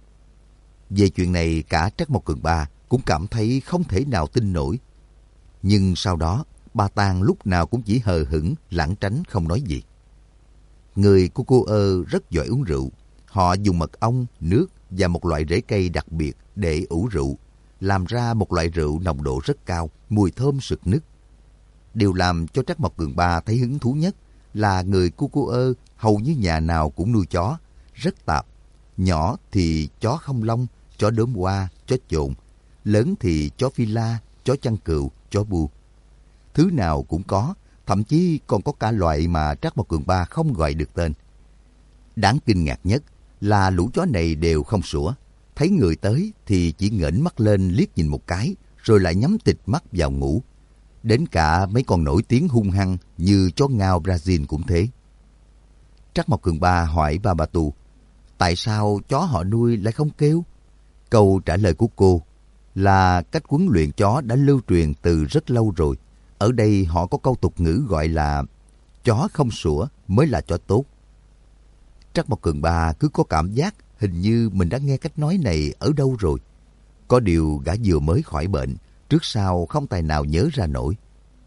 Speaker 1: Về chuyện này cả Trắc Mộc Cường Ba cũng cảm thấy không thể nào tin nổi. Nhưng sau đó, Ba Tang lúc nào cũng chỉ hờ hững, lảng tránh không nói gì. Người Kuko-ơ rất giỏi uống rượu. Họ dùng mật ong, nước và một loại rễ cây đặc biệt để ủ rượu, làm ra một loại rượu nồng độ rất cao, mùi thơm sực nức. Điều làm cho Trắc Mộc Cường Ba thấy hứng thú nhất là người Kuko-ơ hầu như nhà nào cũng nuôi chó, rất tạp. Nhỏ thì chó không lông, chó đốm hoa, chó chồn. Lớn thì chó phi la, chó chăn cừu, chó bu. Thứ nào cũng có, thậm chí còn có cả loại mà Trắc Mộc Cường Ba không gọi được tên. Đáng kinh ngạc nhất là lũ chó này đều không sủa. Thấy người tới thì chỉ nghển mắt lên liếc nhìn một cái, rồi lại nhắm tịt mắt vào ngủ. Đến cả mấy con nổi tiếng hung hăng như chó ngao Brazil cũng thế. Trắc Mộc Cường Ba hỏi Babatu, tại sao chó họ nuôi lại không kêu? Câu trả lời của cô là cách huấn luyện chó đã lưu truyền từ rất lâu rồi. Ở đây họ có câu tục ngữ gọi là chó không sủa mới là chó tốt. Trắc Mộc Cường Ba cứ có cảm giác hình như mình đã nghe cách nói này ở đâu rồi. Có điều gã vừa mới khỏi bệnh, trước sau không tài nào nhớ ra nổi.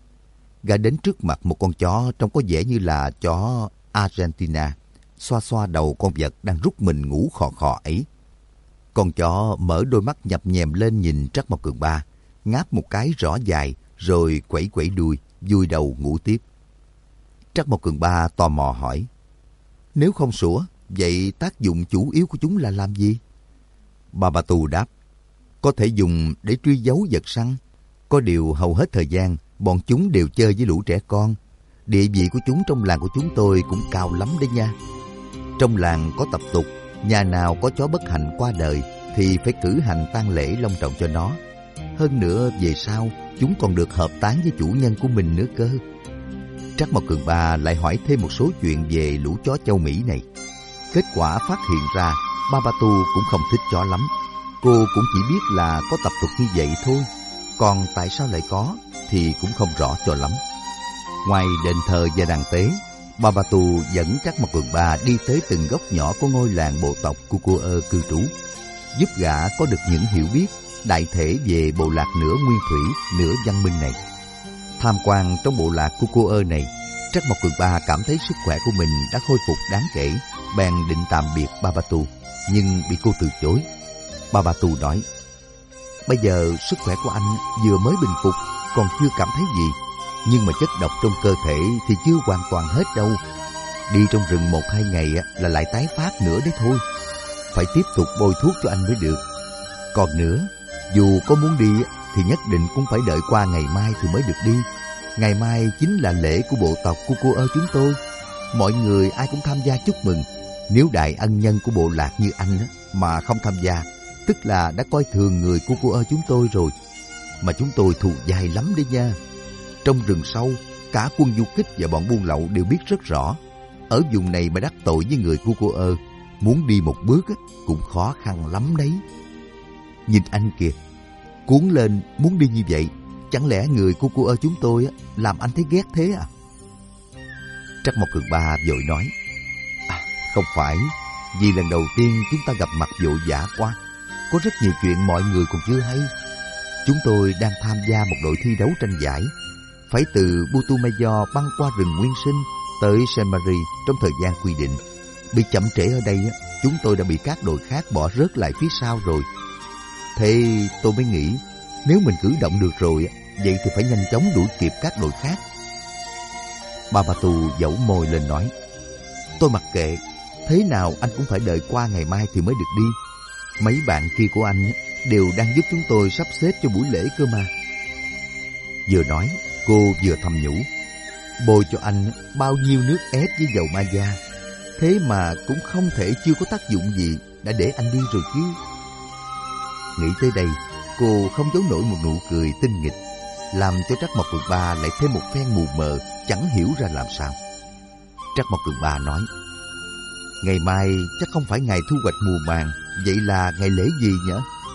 Speaker 1: Gã đến trước mặt một con chó trông có vẻ như là chó Argentina, xoa xoa đầu con vật đang rút mình ngủ khò khò ấy. Con chó mở đôi mắt nhập nhèm lên nhìn Trắc Mộc Cường Ba, ngáp một cái rõ dài, rồi quẩy quẩy đuôi, vùi đầu ngủ tiếp. Trắc Mộc Cường Ba tò mò hỏi, nếu không sủa, vậy tác dụng chủ yếu của chúng là làm gì? Babatu đáp, có thể dùng để truy dấu vật săn. Có điều hầu hết thời gian, bọn chúng đều chơi với lũ trẻ con. Địa vị của chúng trong làng của chúng tôi cũng cao lắm đấy nha. Trong làng có tập tục, nhà nào có chó bất hạnh qua đời thì phải cử hành tang lễ long trọng cho nó. Hơn nữa về sau, chúng còn được hợp táng với chủ nhân của mình nữa cơ. Trắc Mộc Cường Ba lại hỏi thêm một số chuyện về lũ chó châu Mỹ này. Kết quả phát hiện ra Babatu cũng không thích chó lắm. Cô cũng chỉ biết là có tập tục như vậy thôi. Còn tại sao lại có thì cũng không rõ cho lắm. Ngoài đền thờ và đàn tế, Babatu dẫn Trắc Mộc Cường Ba đi tới từng góc nhỏ của ngôi làng bộ tộc Kuko-ơ cư trú, giúp gã có được những hiểu biết đại thể về bộ lạc nửa nguyên thủy, nửa văn minh này. Tham quan trong bộ lạc Kuko-ơ này, Trắc Mộc Cường Ba cảm thấy sức khỏe của mình đã khôi phục đáng kể, bèn định tạm biệt Babatu, nhưng bị cô từ chối. Babatu nói, bây giờ sức khỏe của anh vừa mới bình phục, còn chưa cảm thấy gì, nhưng mà chất độc trong cơ thể thì chưa hoàn toàn hết đâu. Đi trong rừng một hai ngày là lại tái phát nữa đấy thôi. Phải tiếp tục bôi thuốc cho anh mới được. Còn nữa, dù có muốn đi thì nhất định cũng phải đợi qua ngày mai thì mới được đi. Ngày mai chính là lễ của bộ tộc của cô ơ chúng tôi. Mọi người ai cũng tham gia chúc mừng. Nếu đại ân nhân của bộ lạc như anh mà không tham gia, tức là đã coi thường người của cô ơ chúng tôi rồi. Mà chúng tôi thù dai lắm đấy nha. Trong rừng sâu, cả quân du kích và bọn buôn lậu đều biết rất rõ. Ở vùng này mà đắc tội với người của cô ơ, muốn đi một bước cũng khó khăn lắm đấy. Nhìn anh kìa, cuốn lên muốn đi như vậy. Chẳng lẽ người của cô ơ chúng tôi làm anh thấy ghét thế à? Trắc Mộc Cường Ba vội nói, à, không phải, vì lần đầu tiên chúng ta gặp mặt vội vã quá. Có rất nhiều chuyện mọi người còn chưa hay. Chúng tôi đang tham gia một đội thi đấu tranh giải, phải từ Putumayo băng qua rừng Nguyên Sinh tới Saint Marie trong thời gian quy định. Bị chậm trễ ở đây, chúng tôi đã bị các đội khác bỏ rớt lại phía sau rồi. Thế tôi mới nghĩ, nếu mình cử động được rồi, vậy thì phải nhanh chóng đuổi kịp các đội khác. Babatu dẫu môi lên nói, tôi mặc kệ, thế nào anh cũng phải đợi qua ngày mai thì mới được đi. Mấy bạn kia của anh đều đang giúp chúng tôi sắp xếp cho buổi lễ cơ mà. Vừa nói, cô vừa thầm nhủ, bôi cho anh bao nhiêu nước ép với dầu ma da, thế mà cũng không thể chưa có tác dụng gì đã để anh đi rồi chứ. Nghĩ tới đây, cô không giấu nổi một nụ cười tinh nghịch, làm cho Trắc Mộc Cường Ba lại thêm một phen mù mờ, chẳng hiểu ra làm sao. Trắc Mộc Cường Ba nói, ngày mai chắc không phải ngày thu hoạch mùa màng, vậy là ngày lễ gì nhỉ?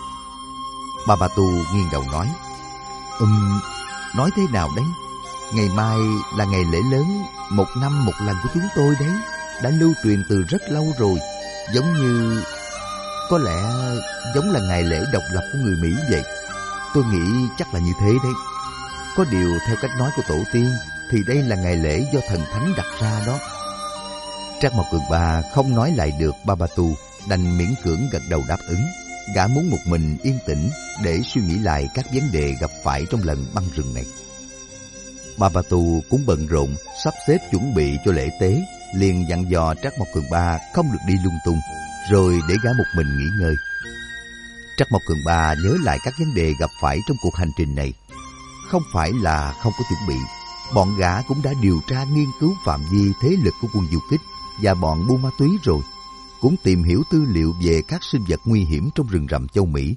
Speaker 1: Babatu nghiêng đầu nói, Ừm, nói thế nào đấy? Ngày mai là ngày lễ lớn, một năm một lần của chúng tôi đấy, đã lưu truyền từ rất lâu rồi, giống như... Có lẽ giống là ngày lễ độc lập của người Mỹ vậy. Tôi nghĩ chắc là như thế đấy. Có điều theo cách nói của tổ tiên thì đây là ngày lễ do thần thánh đặt ra đó. Trắc Mộc Cường Ba không nói lại được Babatu, đành miễn cưỡng gật đầu đáp ứng. Gã muốn một mình yên tĩnh để suy nghĩ lại các vấn đề gặp phải trong lần băng rừng này. Babatu cũng bận rộn sắp xếp chuẩn bị cho lễ tế, liền dặn dò Trắc Mộc Cường Ba không được đi lung tung, rồi để gã một mình nghỉ ngơi. Trắc Mộc Cường Ba nhớ lại các vấn đề gặp phải trong cuộc hành trình này. Không phải là không có chuẩn bị, bọn gã cũng đã điều tra nghiên cứu phạm vi thế lực của quân du kích và bọn buôn ma túy rồi, cũng tìm hiểu tư liệu về các sinh vật nguy hiểm trong rừng rậm châu Mỹ.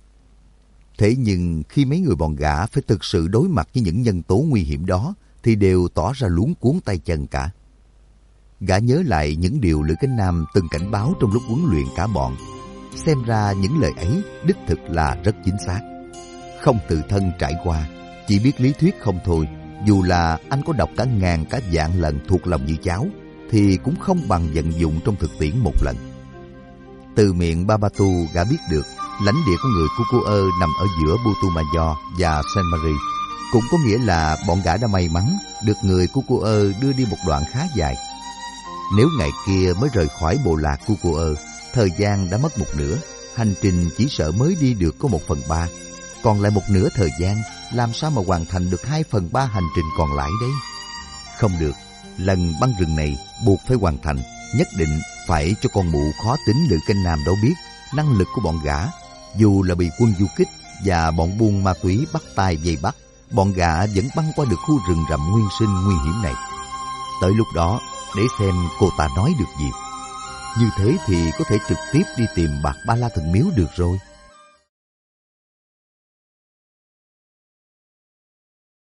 Speaker 1: Thế nhưng khi mấy người bọn gã phải thực sự đối mặt với những nhân tố nguy hiểm đó thì đều tỏ ra luống cuống tay chân cả. Gã nhớ lại những điều Lữ Cánh Nam từng cảnh báo trong lúc huấn luyện cả bọn. Xem ra những lời ấy đích thực là rất chính xác. Không tự thân trải qua, chỉ biết lý thuyết không thôi, dù là anh có đọc cả ngàn cả vạn lần thuộc lòng như cháo, thì cũng không bằng vận dụng trong thực tiễn một lần. Từ miệng Babatu gã biết được lãnh địa của người của cô ơ nằm ở giữa Putumayo và Saint Marie, cũng có nghĩa là bọn gã đã may mắn được người của cô ơ đưa đi một đoạn khá dài. Nếu ngày kia mới rời khỏi bộ lạc của cô ơ, thời gian đã mất một nửa, hành trình chỉ sợ mới đi được có một phần ba, còn lại một nửa thời gian làm sao mà hoàn thành được hai phần ba hành trình còn lại đấy? Không được, lần băng rừng này buộc phải hoàn thành, nhất định phải cho con mụ khó tính Lữ Cánh Nam đó biết năng lực của bọn gã. Dù là bị quân du kích và bọn buôn ma túy bắt tay vây bắt, bọn gã vẫn băng qua được khu rừng rậm nguyên sinh nguy hiểm này. Tới lúc đó, để xem cô ta nói được gì. Như thế thì có thể trực tiếp đi tìm Bạc Ba La Thần Miếu được rồi.